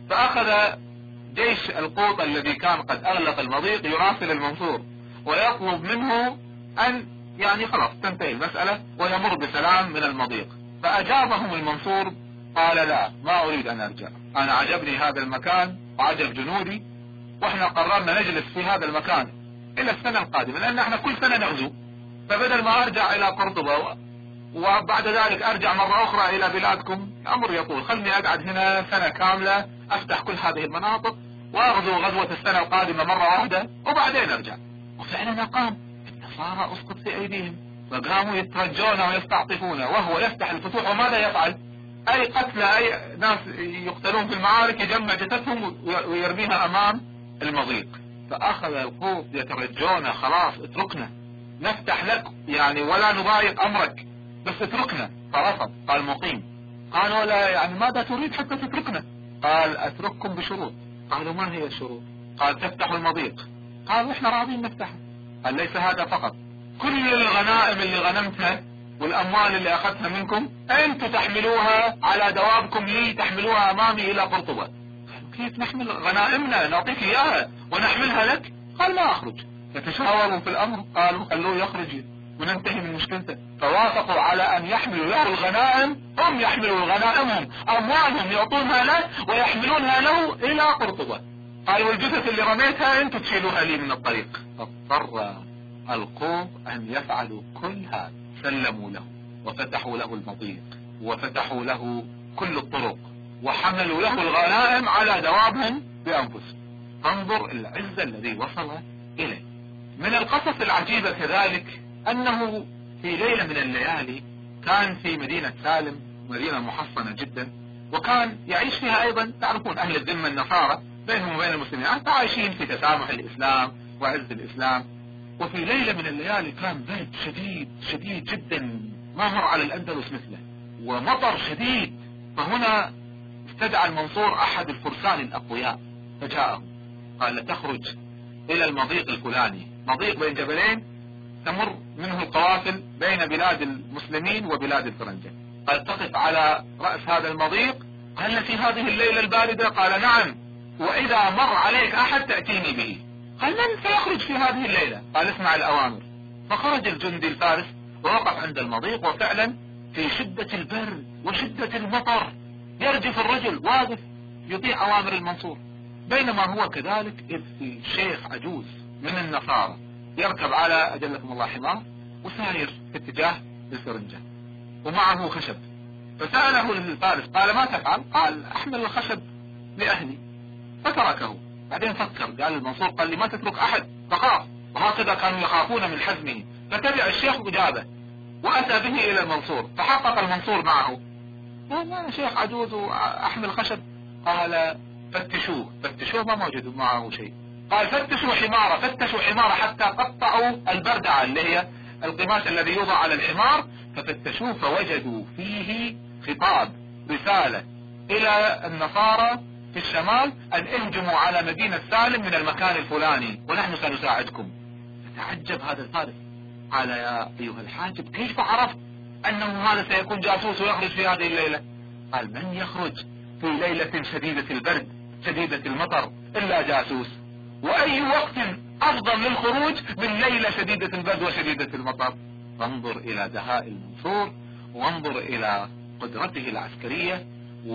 فأخذ جيش القوط الذي كان قد أغلق المضيق يراسل المنصور ويطلب منه أن يعني خلاص تنتهي المسألة ويمر بسلام من المضيق. فأجابهم المنصور قال لا، ما أريد أن أرجع، أنا عجبني هذا المكان وعجب جنودي، وإحنا قررنا نجلس في هذا المكان إلى السنة القادمة، لأن إحنا كل سنة نغزو، فبدل ما أرجع إلى قرطبة وبعد ذلك أرجع مرة أخرى إلى بلادكم أمر يطول، خلني أقعد هنا سنة كاملة أفتح كل هذه المناطق وأغزو غزوة السنة القادمة مرة واحدة وبعدين أرجع. وفعلا قام النصارى أسقط في أيديهم وقاموا يترجون ويستعطفون وهو يفتح الفتوح. وماذا يفعل؟ أي قتلى أي ناس يقتلون في المعارك يجمع جثثهم ويرميها أمام المضيق. فأخذ القوط يترجون خلاص اتركنا نفتح لك يعني ولا نضايق أمرك بس اتركنا. فرفض، قال مقيم. قالوا لا يعني ماذا تريد حتى تتركنا؟ قال أترككم بشروط. قالوا ما هي الشروط؟ قال تفتحوا المضيق. قالوا احنا راضين نفتحها. قال ليس هذا فقط، كل الغنائم اللي غنمتها والأموال اللي أخذتها منكم أنتم تحملوها على دوابكم لي، تحملوها أمامي إلى قرطبة. قالوا كيف نحمل غنائمنا؟ نعطيك إياها ونحملها لك؟ قال ما أخرج. فتشاوروا في الأمر، قالوا خلوه يخرج وننتهي من مشكلته. فوافقوا على أن يحملوا له الغنائم، هم يحملوا غنائمهم أموالهم يعطونها له ويحملونها له إلى قرطبة. قالوا الجثث اللي رميتها أنتم تشيلوها لي من الطريق. فاضطر القوم أن يفعلوا كل هذا، سلموا له وفتحوا له المضيق وفتحوا له كل الطرق وحملوا له الغنائم على دوابهم بأنفسهم. انظر العزة الذي وصل إليه. من القصص العجيبة كذلك أنه في ليلة من الليالي كان في مدينة سالم، مدينة محصنة جدا، وكان يعيش فيها أيضا تعرفون أهل الذمة النصارى بينهم وبين المسلمين عايشين في تسامح الإسلام وعز الإسلام. وفي ليلة من الليالي كان برد شديد شديد جدا ما مر على الأندلس مثله ومطر شديد. فهنا استدعى المنصور أحد الفرسان الأقوياء فجاءه قال تخرج إلى المضيق الفلاني، مضيق بين جبلين تمر منه القوافل بين بلاد المسلمين وبلاد الفرنجة. قال تقف على رأس هذا المضيق. قال في هذه الليلة الباردة؟ قال نعم، وإذا مر عليك أحد تأتيني به. قال من سيخرج في هذه الليلة؟ قال اسمع الأوامر. فخرج الجندي الفارس ووقف عند المضيق، وفعلا في شدة البرد وشدة المطر يرجف الرجل واقف يطيع أوامر المنصور. بينما هو كذلك إذ في شيخ عجوز من النصارى يركب على أجلكم الله حمار وساير في اتجاه الفرنجة ومعه خشب. فسأله الفارس قال ما تفعل؟ قال أحمل الخشب لأهلي. فتركه. بعدين فكر، قال المنصور قال لي ما تترك أحد فخاف، وهكذا كانوا يخافون من حزمه. فتبع الشيخ وجابه وأتى به إلى المنصور. فحقق المنصور معه، قال أنا شيخ عجوز وأحمل خشب. قال فتشوه. فتشوه ما موجود معه شيء. قال فتشوا حمارة. فتشوا حمارة حتى قطعوا البردعة اللي هي القماش الذي يوضع على الحمار. ففتشوه فوجدوا فيه خطاب رسالة إلى النصارى في الشمال أن اهجموا على مدينة سالم من المكان الفلاني ونحن سنساعدكم. فتعجب هذا الفارس، قال يا أيها الحاجب كيف عرفت أنه هذا سيكون جاسوس ويخرج في هذه الليلة؟ قال من يخرج في ليلة شديدة البرد شديدة المطر إلا جاسوس؟ وأي وقت أفضل للخروج من ليلة شديدة البرد وشديدة المطر؟ فانظر إلى دهاء المنصور وانظر إلى قدرته العسكرية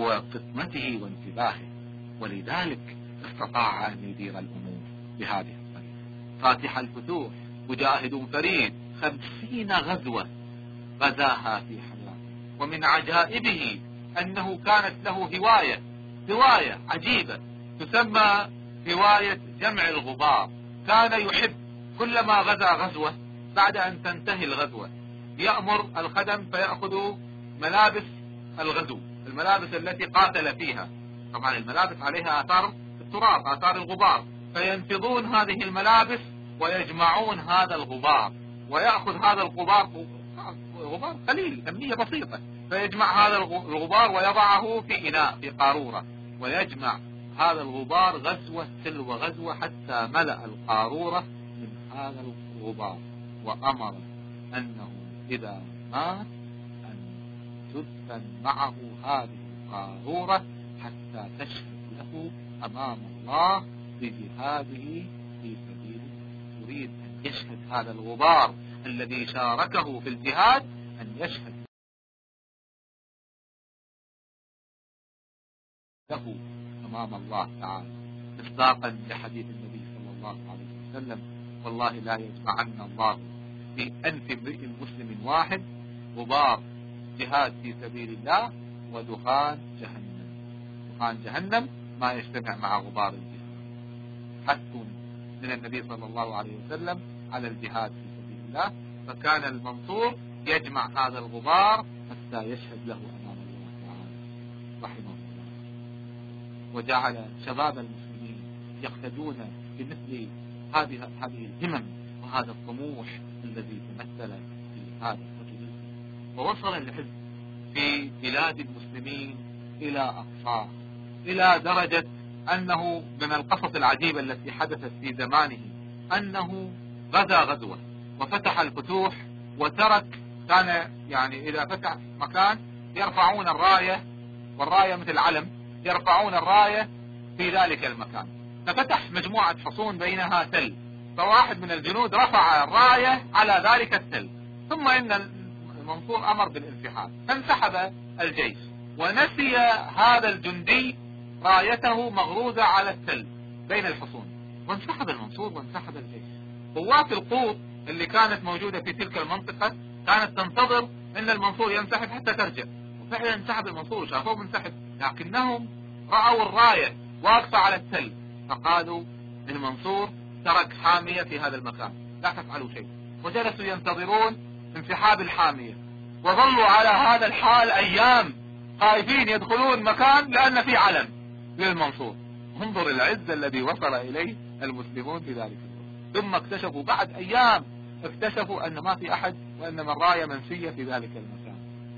وفطنته وانتباهه، ولذلك استطاع أن يدير الأمور بهذه الطريقة. فاتح الفتوح، مجاهد فريد، خمسين غزوة غزاها في حياته. ومن عجائبه أنه كانت له هواية هواية عجيبة تسمى هواية جمع الغبار. كان يحب كلما غزا غزوة بعد أن تنتهي الغزوة يأمر الخدم فيأخذوا ملابس الغزو، الملابس التي قاتل فيها. طبعا الملابس عليها آثار التراب، آثار الغبار، فينفضون هذه الملابس ويجمعون هذا الغبار، ويأخذ هذا الغبار، غبار قليل كمية بسيطة، فيجمع هذا الغبار ويضعه في إناء في قارورة، ويجمع هذا الغبار غزوة تلو غزوة حتى ملأ القارورة من هذا الغبار، وأمر أنه إذا مات أن تدفن معه هذه القارورة حتى تشهد له أمام الله بجهاده في سبيله. يريد أن يشهد هذا الغبار الذي شاركه في الجهاد أن يشهد له أمام الله تعالى، مصداقا لحديث النبي صلى الله عليه وسلم: والله لا يجمعن الله في أنف امرئ مسلم واحد غبار جهاد في سبيل الله ودخان جهنم. دخان جهنم ما يجتمع مع غبار الجهاد. حث من النبي صلى الله عليه وسلم على الجهاد في سبيل الله، فكان المنصور يجمع هذا الغبار حتى يشهد له أمام الله تعالى رحمه الله. وجعل شباب المسلمين يقتدون بمثل هذه هذه الهمم وهذا الطموح الذي تمثل في هذا الرجل. ووصل العز في بلاد المسلمين إلى أقصاه، إلى درجة أنه من القصص العجيبة التي حدثت في زمانه أنه غزا غزوة وفتح الفتوح، وترك، كان يعني إذا فتح مكان يرفعون الراية، والراية مثل علم، يرفعون الراية في ذلك المكان. ففتح مجموعة حصون بينها تل، فواحد من الجنود رفع الراية على ذلك التل، ثم إن المنصور أمر بالانسحاب، فانسحب الجيش، ونسي هذا الجندي رايته مغروزة على التل بين الحصون، وانسحب المنصور وانسحب الجيش. قوات القوط اللي كانت موجودة في تلك المنطقة كانت تنتظر ان المنصور ينسحب حتى ترجع، وفعلا انسحب المنصور، شافوه منسحب، لكنهم رأوا الراية واقفة على التل، فقالوا المنصور ترك حامية في هذا المكان، لا تفعلوا شيء، وجلسوا ينتظرون انسحاب الحامية، وظلوا على هذا الحال أيام خائفين يدخلون مكان لأن في علم للمنصور. انظر العز الذي وصل إليه المسلمون في ذلك الوقت. ثم اكتشفوا بعد أيام، اكتشفوا أن ما في أحد، وأنما الراية منسية في ذلك المكان.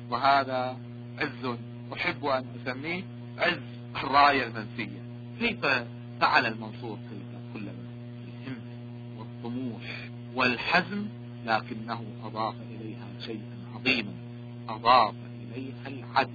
وهذا عز أحب أن أسميه عز الراية المنسية. كيف فعل المنصور كل الهم والطموح والحزم، لكنه أضاف إليها شيئا عظيما، أضاف إليها العدل.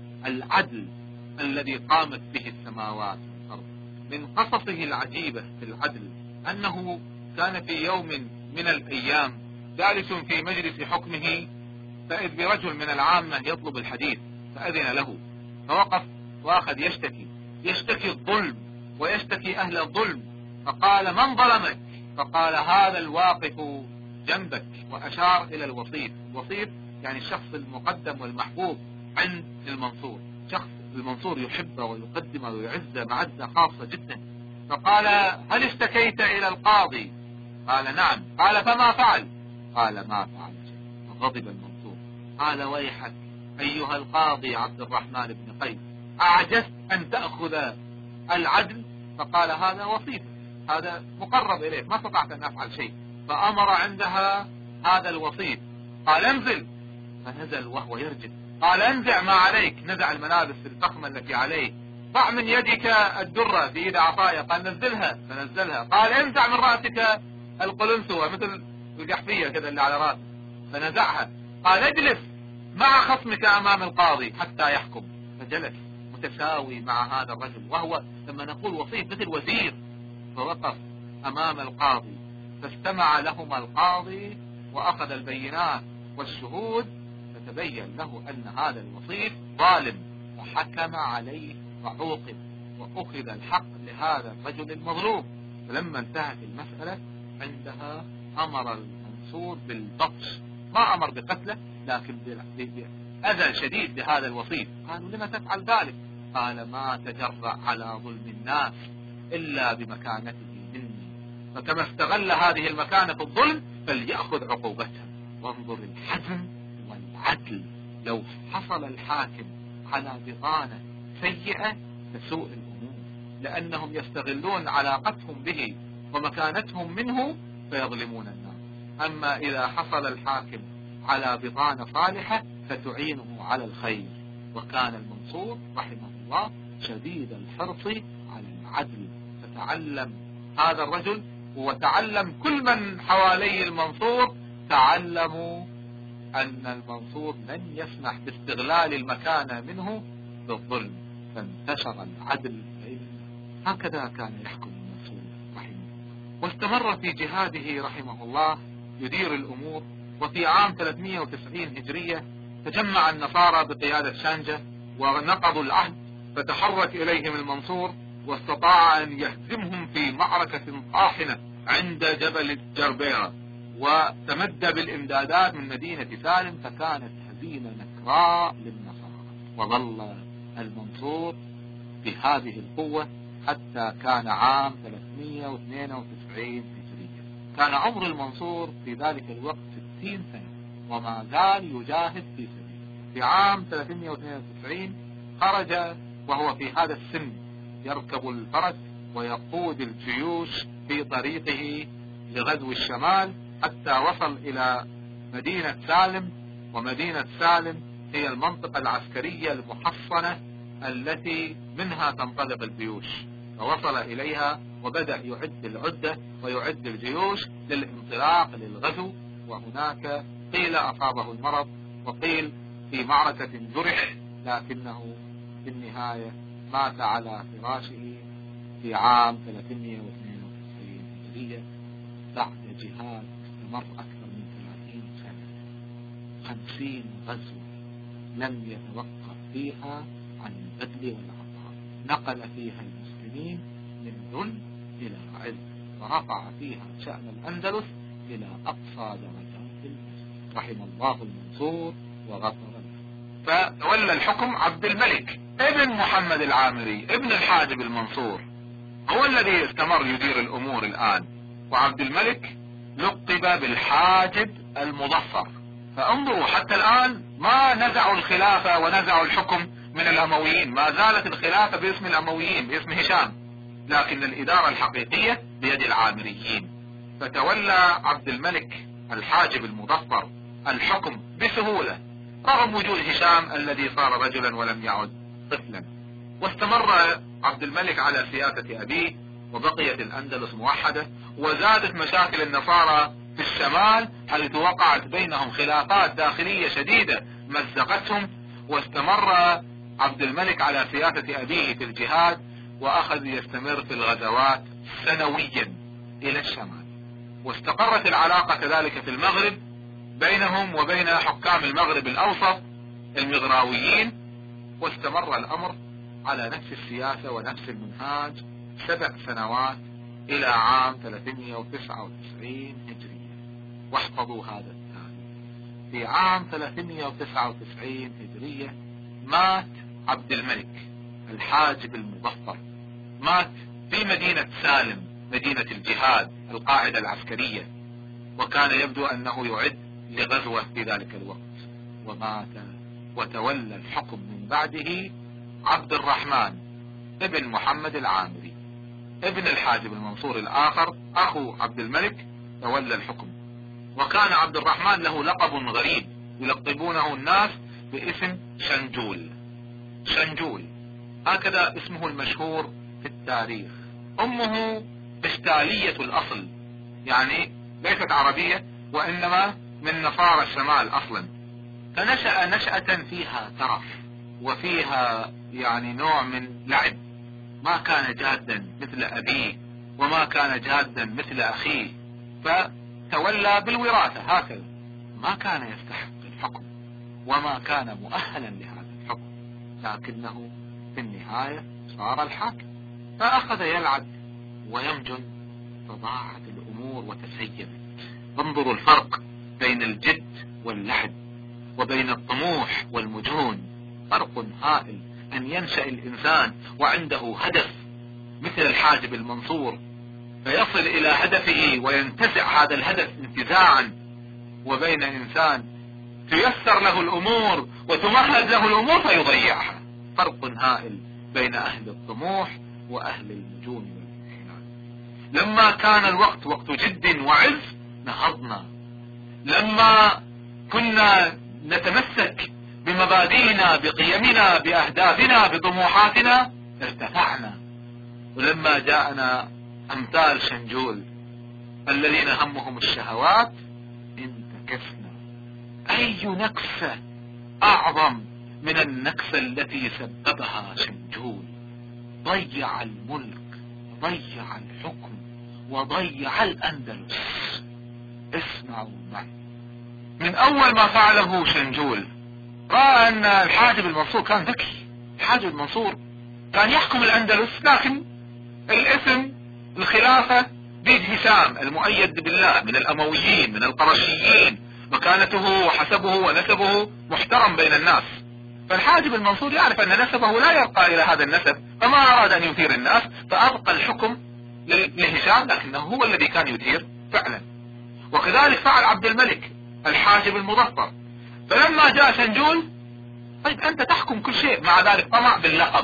العدل الذي قامت به السماوات والأرض. من قصصه العجيبة في العدل أنه كان في يوم من الأيام جالس في مجلس حكمه، فإذ برجل من العامة يطلب الحديث، فأذن له، فوقف وأخذ يشتكي يشتكي الظلم ويشتكي أهل الظلم، فقال: من ظلمك؟ فقال: هذا الواقف جنبك، وأشار إلى الوصيف. الوصيف يعني الشخص المقدم والمحبوب عند المنصور، شخص المنصور يحبه ويقدمه ويعزه معزة خاصة جدا. فقال: هل اشتكيت إلى القاضي؟ قال: نعم. قال: فما فعل؟ قال: ما فعل شيء. فغضب المنصور، قال: ويحك أيها القاضي عبد الرحمن بن قيس، أعجزت أن تأخذ العدل؟ فقال: هذا وصيف، هذا مقرب إليك، ما استطعت أن أفعل شيء. فأمر عندها هذا الوصيف، قال: انزل. فنزل وهو يرجف، قال: انزع ما عليك. نزع الملابس الفخمة التي عليه. ضع من يدك الدرة في يد عصاية، قال: نزلها. فنزلها. قال: انزع من رأسك القلنسوة مثل القحفية كذا اللي على رأسك. فنزعها. قال: اجلس مع خصمك أمام القاضي حتى يحكم. فجلس متساوي مع هذا الرجل، وهو لما نقول وصيف مثل وزير. فوقف أمام القاضي، فاستمع لهما القاضي وأخذ البينات والشهود، فتبين له أن هذا الوصيف ظالم، وحكم عليه وعوقب، وأخذ الحق لهذا الرجل المظلوم. فلما انتهت المسألة عندها أمر المنصور بالبطش، ما أمر بقتله، لكن بأذى شديد لهذا الوصيف. قالوا: لما تفعل ذلك؟ قال: ما تجرأ على ظلم الناس إلا بمكانته مني، فكما استغل هذه المكانة في الظلم فليأخذ عقوبتها. وانظر الحزم والعدل. لو حصل الحاكم على بطانة سيئة تسوء الأمور، لأنهم يستغلون علاقتهم به ومكانتهم منه فيظلمون الناس. أما إذا حصل الحاكم على بطانة صالحة فتعينه على الخير. وكان المنصور رحمه الله شديد الحرص على العدل. فتعلم هذا الرجل وتعلم كل من حواليه المنصور، تعلموا أن المنصور لن يسمح باستغلال المكانة منه بالظلم، فانتشر العدل. هكذا كان يحكم المنصور رحمه الله، واستمر في جهاده رحمه الله يدير الأمور. وفي عام ثلاثمائة وتسعين هجرية تجمع النصارى بقيادة شانجة ونقضوا العهد، فتحرك إليهم المنصور واستطاع أن يهزمهم في معركة طاحنة عند جبل الجربيرة، وتمد بالإمدادات من مدينة سالم، فكانت هزيمة نكراء للنصارى. وظل المنصور بهذه القوة حتى كان عام ثلاثمائة واثنين وتسعين هجرية. كان عمر المنصور في ذلك الوقت ستين سنة وما زال يجاهد في سبيله. في عام ثلاثمائة واثنين وتسعين خرج وهو في هذا السن يركب الفرس ويقود الجيوش في طريقه لغزو الشمال، حتى وصل إلى مدينة سالم. ومدينة سالم هي المنطقة العسكرية المحصنة التي منها تنطلق الجيوش، فوصل إليها وبدأ يعد العدة ويعد الجيوش للانطلاق للغزو. وهناك قيل أصابه المرض، وقيل في معركة جرح، لكنه في النهاية مات على فراشه في عام ثلاثمائة واثنين وتسعين هجرية بعد جهاد استمر أكثر من ثلاثين سنة، خمسين غزوة لم يتوقف فيها عن البذل والعطاء، نقل فيها المسلمين من ذل إلى عز، ورفع فيها شأن الأندلس إلى أقصى درجات العز. رحم الله المنصور وغفر له. فتولى الحكم عبد الملك ابن محمد العامري ابن الحاجب المنصور، هو الذي استمر يدير الأمور الآن. وعبد الملك لقب بالحاجب المظفر. فانظروا حتى الآن ما نزعوا الخلافة ونزعوا الحكم من الأمويين، ما زالت الخلافة باسم الأمويين باسم هشام، لكن الإدارة الحقيقية بيد العامريين. فتولى عبد الملك الحاجب المظفر الحكم بسهولة رغم وجود هشام الذي صار رجلا ولم يعد طفلا. واستمر عبد الملك على سياسة أبيه، وبقيت الأندلس موحدة، وزادت مشاكل النصارى في الشمال حيث وقعت بينهم خلافات داخلية شديدة مزقتهم. واستمر عبد الملك على سياسة أبيه في الجهاد، وأخذ يستمر في الغزوات سنويا إلى الشمال. واستقرت العلاقة كذلك في المغرب بينهم وبين حكام المغرب الأوسط المغراويين، واستمر الأمر على نفس السياسة ونفس المنهاج سبع سنوات إلى عام ثلاثمائة وتسعة وتسعين هجرية. واحفظوا هذا التاريخ، في عام ثلاثمائة وتسعة وتسعين هجرية مات عبد الملك الحاجب المظفر، مات في مدينة سالم مدينة الجهاد القاعدة العسكرية، وكان يبدو أنه يعد لغزوة في ذلك الوقت، ومات. وتولى الحكم من بعده عبد الرحمن ابن محمد العامري ابن الحاجب المنصور الآخر أخو عبد الملك، تولى الحكم. وكان عبد الرحمن له لقب غريب يلقبونه الناس باسم شنجول. شنجول هكذا اسمه المشهور في التاريخ. أمه بشتالية الأصل، يعني ليست عربية وإنما من نصارى الشمال أصلا، فنشأ نشأة فيها ترف وفيها يعني نوع من لعب، ما كان جادا مثل أبيه وما كان جادا مثل أخيه، فتولى بالوراثة هكذا، ما كان يستحق الحكم وما كان مؤهلا لهذا الحكم، لكنه في النهاية صار الحاكم، فأخذ يلعب ويمجن، فضاعت الأمور وتسيبت. انظروا الفرق بين الجد واللعب وبين الطموح والمجون، فرق هائل. أن ينشأ الإنسان وعنده هدف مثل الحاجب المنصور فيصل إلى هدفه وينتزع هذا الهدف انتزاعا، وبين إنسان تيسر له الأمور وتمهد له الأمور فيضيعها. فرق هائل بين أهل الطموح وأهل المجون والانحناء. لما كان الوقت وقت جد وعز نهضنا، لما كنا نتمسك بمبادئنا بقيمنا بأهدافنا بطموحاتنا ارتفعنا، ولما جاءنا أمثال شنجول الذين همهم الشهوات انتكسنا. أي نكسة أعظم من النكسة التي سببها شنجول؟ ضيع الملك، ضيع الحكم، وضيع الأندلس. اسمعوا معي. من أول ما فعله شنجول رأى أن الحاجب المنصور كان ذكي. الحاجب المنصور كان يحكم الأندلس، لكن الاسم الخلافة بيد هشام المؤيد بالله من الأمويين من القرشيين، مكانته وحسبه ونسبه محترم بين الناس. فالحاجب المنصور يعرف أن نسبه لا يرقى إلى هذا النسب، فما أراد أن يثير الناس، فأبقى الحكم لهشام، لكنه هو الذي كان يثير فعلا. وكذلك فعل عبد الملك الحاجب المظفر. فلما جاء شنجول، طيب أنت تحكم كل شيء، مع ذلك طمع باللقب،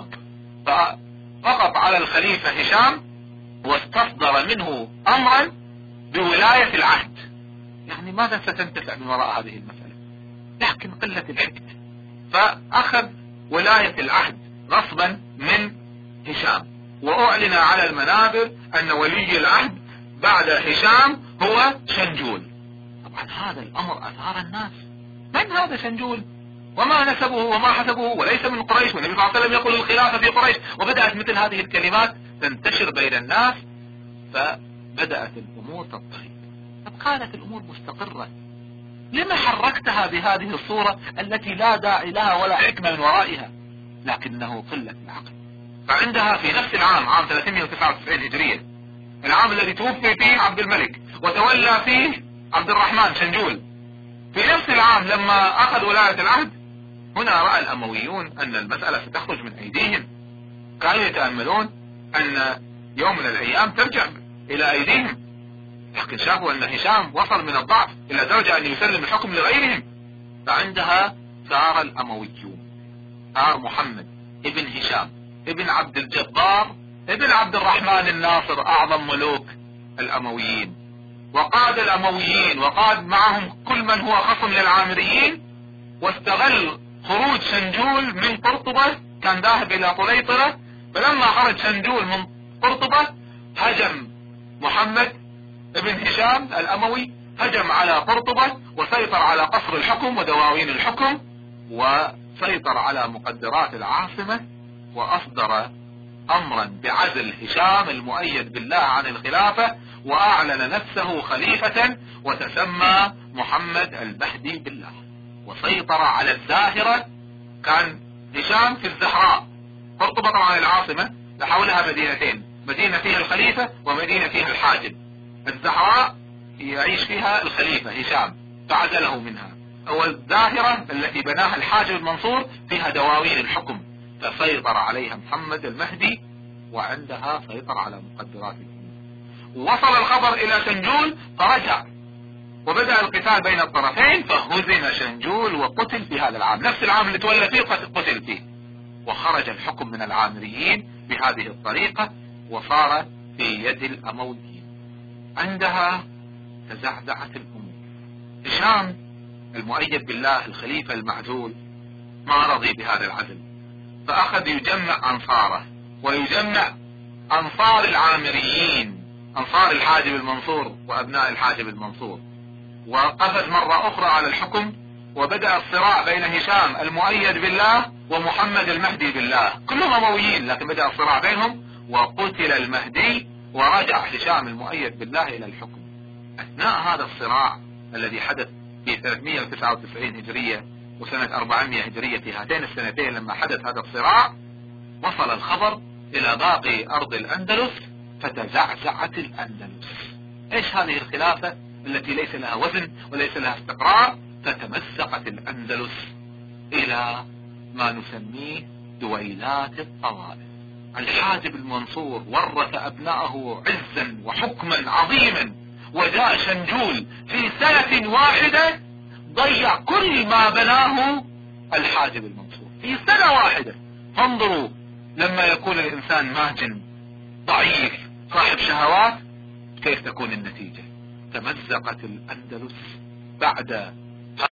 فضغط على الخليفة هشام واستصدر منه أمرا بولاية العهد. يعني ماذا ستنتفع من وراء هذه المسألة؟ لكن قلة الحكمة. فأخذ ولاية العهد غصبا من هشام، وأعلن على المنابر أن ولي العهد بعد هشام هو شنجول. طبعا هذا الأمر أثار الناس، من هذا شنجول وما نسبه وما حسبه وليس من قريش، والنبي صلى الله عليه وسلم يقول الخلافة في قريش. وبدأت مثل هذه الكلمات تنتشر بين الناس، فبدأت الأمور تضطرب. طب كانت الأمور مستقرة، لما حركتها بهذه الصورة التي لا داعي لها ولا حكمة من ورائها؟ لكنه قلة العقل. فعندها في نفس العام، عام ثلاثمائة وتسعة وتسعين هجرية، العام الذي توفي فيه عبد الملك وتولى فيه عبد الرحمن شنجول، في نفس العام لما أخذ ولاية العهد، هنا رأى الأمويون أن المسألة ستخرج من أيديهم. كانوا يتأملون أن يوم من الأيام ترجع إلى أيديهم، لكن شافوا أن هشام وصل من الضعف إلى درجة أن يسلم الحكم لغيرهم. فعندها ثار الأمويون، ثار محمد ابن هشام ابن عبد الجبار ابن عبد الرحمن الناصر، أعظم ملوك الأمويين، وقاد الأمويين وقاد معهم كل من هو خصم للعامريين، واستغل خروج شنجول من قرطبة، كان ذاهب إلى طليطلة. فلما خرج شنجول من قرطبة هجم محمد ابن هشام الأموي، هجم على قرطبة وسيطر على قصر الحكم ودواوين الحكم، وسيطر على مقدرات العاصمة، وأصدر أمرا بعزل هشام المؤيد بالله عن الخلافة، وأعلن نفسه خليفة وتسمى محمد المهدي بالله، وسيطر على الزاهرة. كان هشام في الزهراء، قرطبة طبعا العاصمة، لحولها مدينتين، مدينة فيها الخليفة ومدينة فيها الحاجب. الزهراء يعيش فيها الخليفة هشام فعزله منها، والزاهرة التي بناها الحاجب المنصور فيها دواوين الحكم، فسيطر عليها محمد المهدي، وعندها سيطر على مقدرات الأمور. وصل الخبر إلى شنجول فرجع، وبدأ القتال بين الطرفين، فهزم شنجول وقتل في هذا العام، نفس العام اللي تولى فيه قتل فيه. وخرج الحكم من العامريين بهذه الطريقة، وصار في يد الأمويين. عندها تزعزعت الأمور. هشام المؤيد بالله الخليفة المعزول ما رضي بهذا العزل، فأخذ يجمع أنصاره ويجمع أنصار العامريين، أنصار الحاجب المنصور وأبناء الحاجب المنصور، وقفز مرة أخرى على الحكم. وبدأ الصراع بين هشام المؤيد بالله ومحمد المهدي بالله، كلهم أمويين لكن بدأ الصراع بينهم، وقتل المهدي ورجع هشام المؤيد بالله إلى الحكم. أثناء هذا الصراع الذي حدث في ثلاثمائة وتسعة وتسعين هجرية وسنة أربعمائة هجرية، في هاتين السنتين لما حدث هذا الصراع، وصل الخبر إلى باقي أرض الأندلس، فتزعزعت الأندلس. إيش هذه الخلافة التي ليس لها وزن وليس لها استقرار؟ فتمزقت الأندلس إلى ما نسميه دويلات الطوائف. الحاجب المنصور ورث أبنائه عزا وحكما عظيما، وجاء شنجول في سنة واحدة ضيع كل ما بناه الحاجب المنصور في سنة واحدة. انظروا لما يكون الإنسان ماجن ضعيف صاحب شهوات كيف تكون النتيجة. تمزقت الأندلس بعد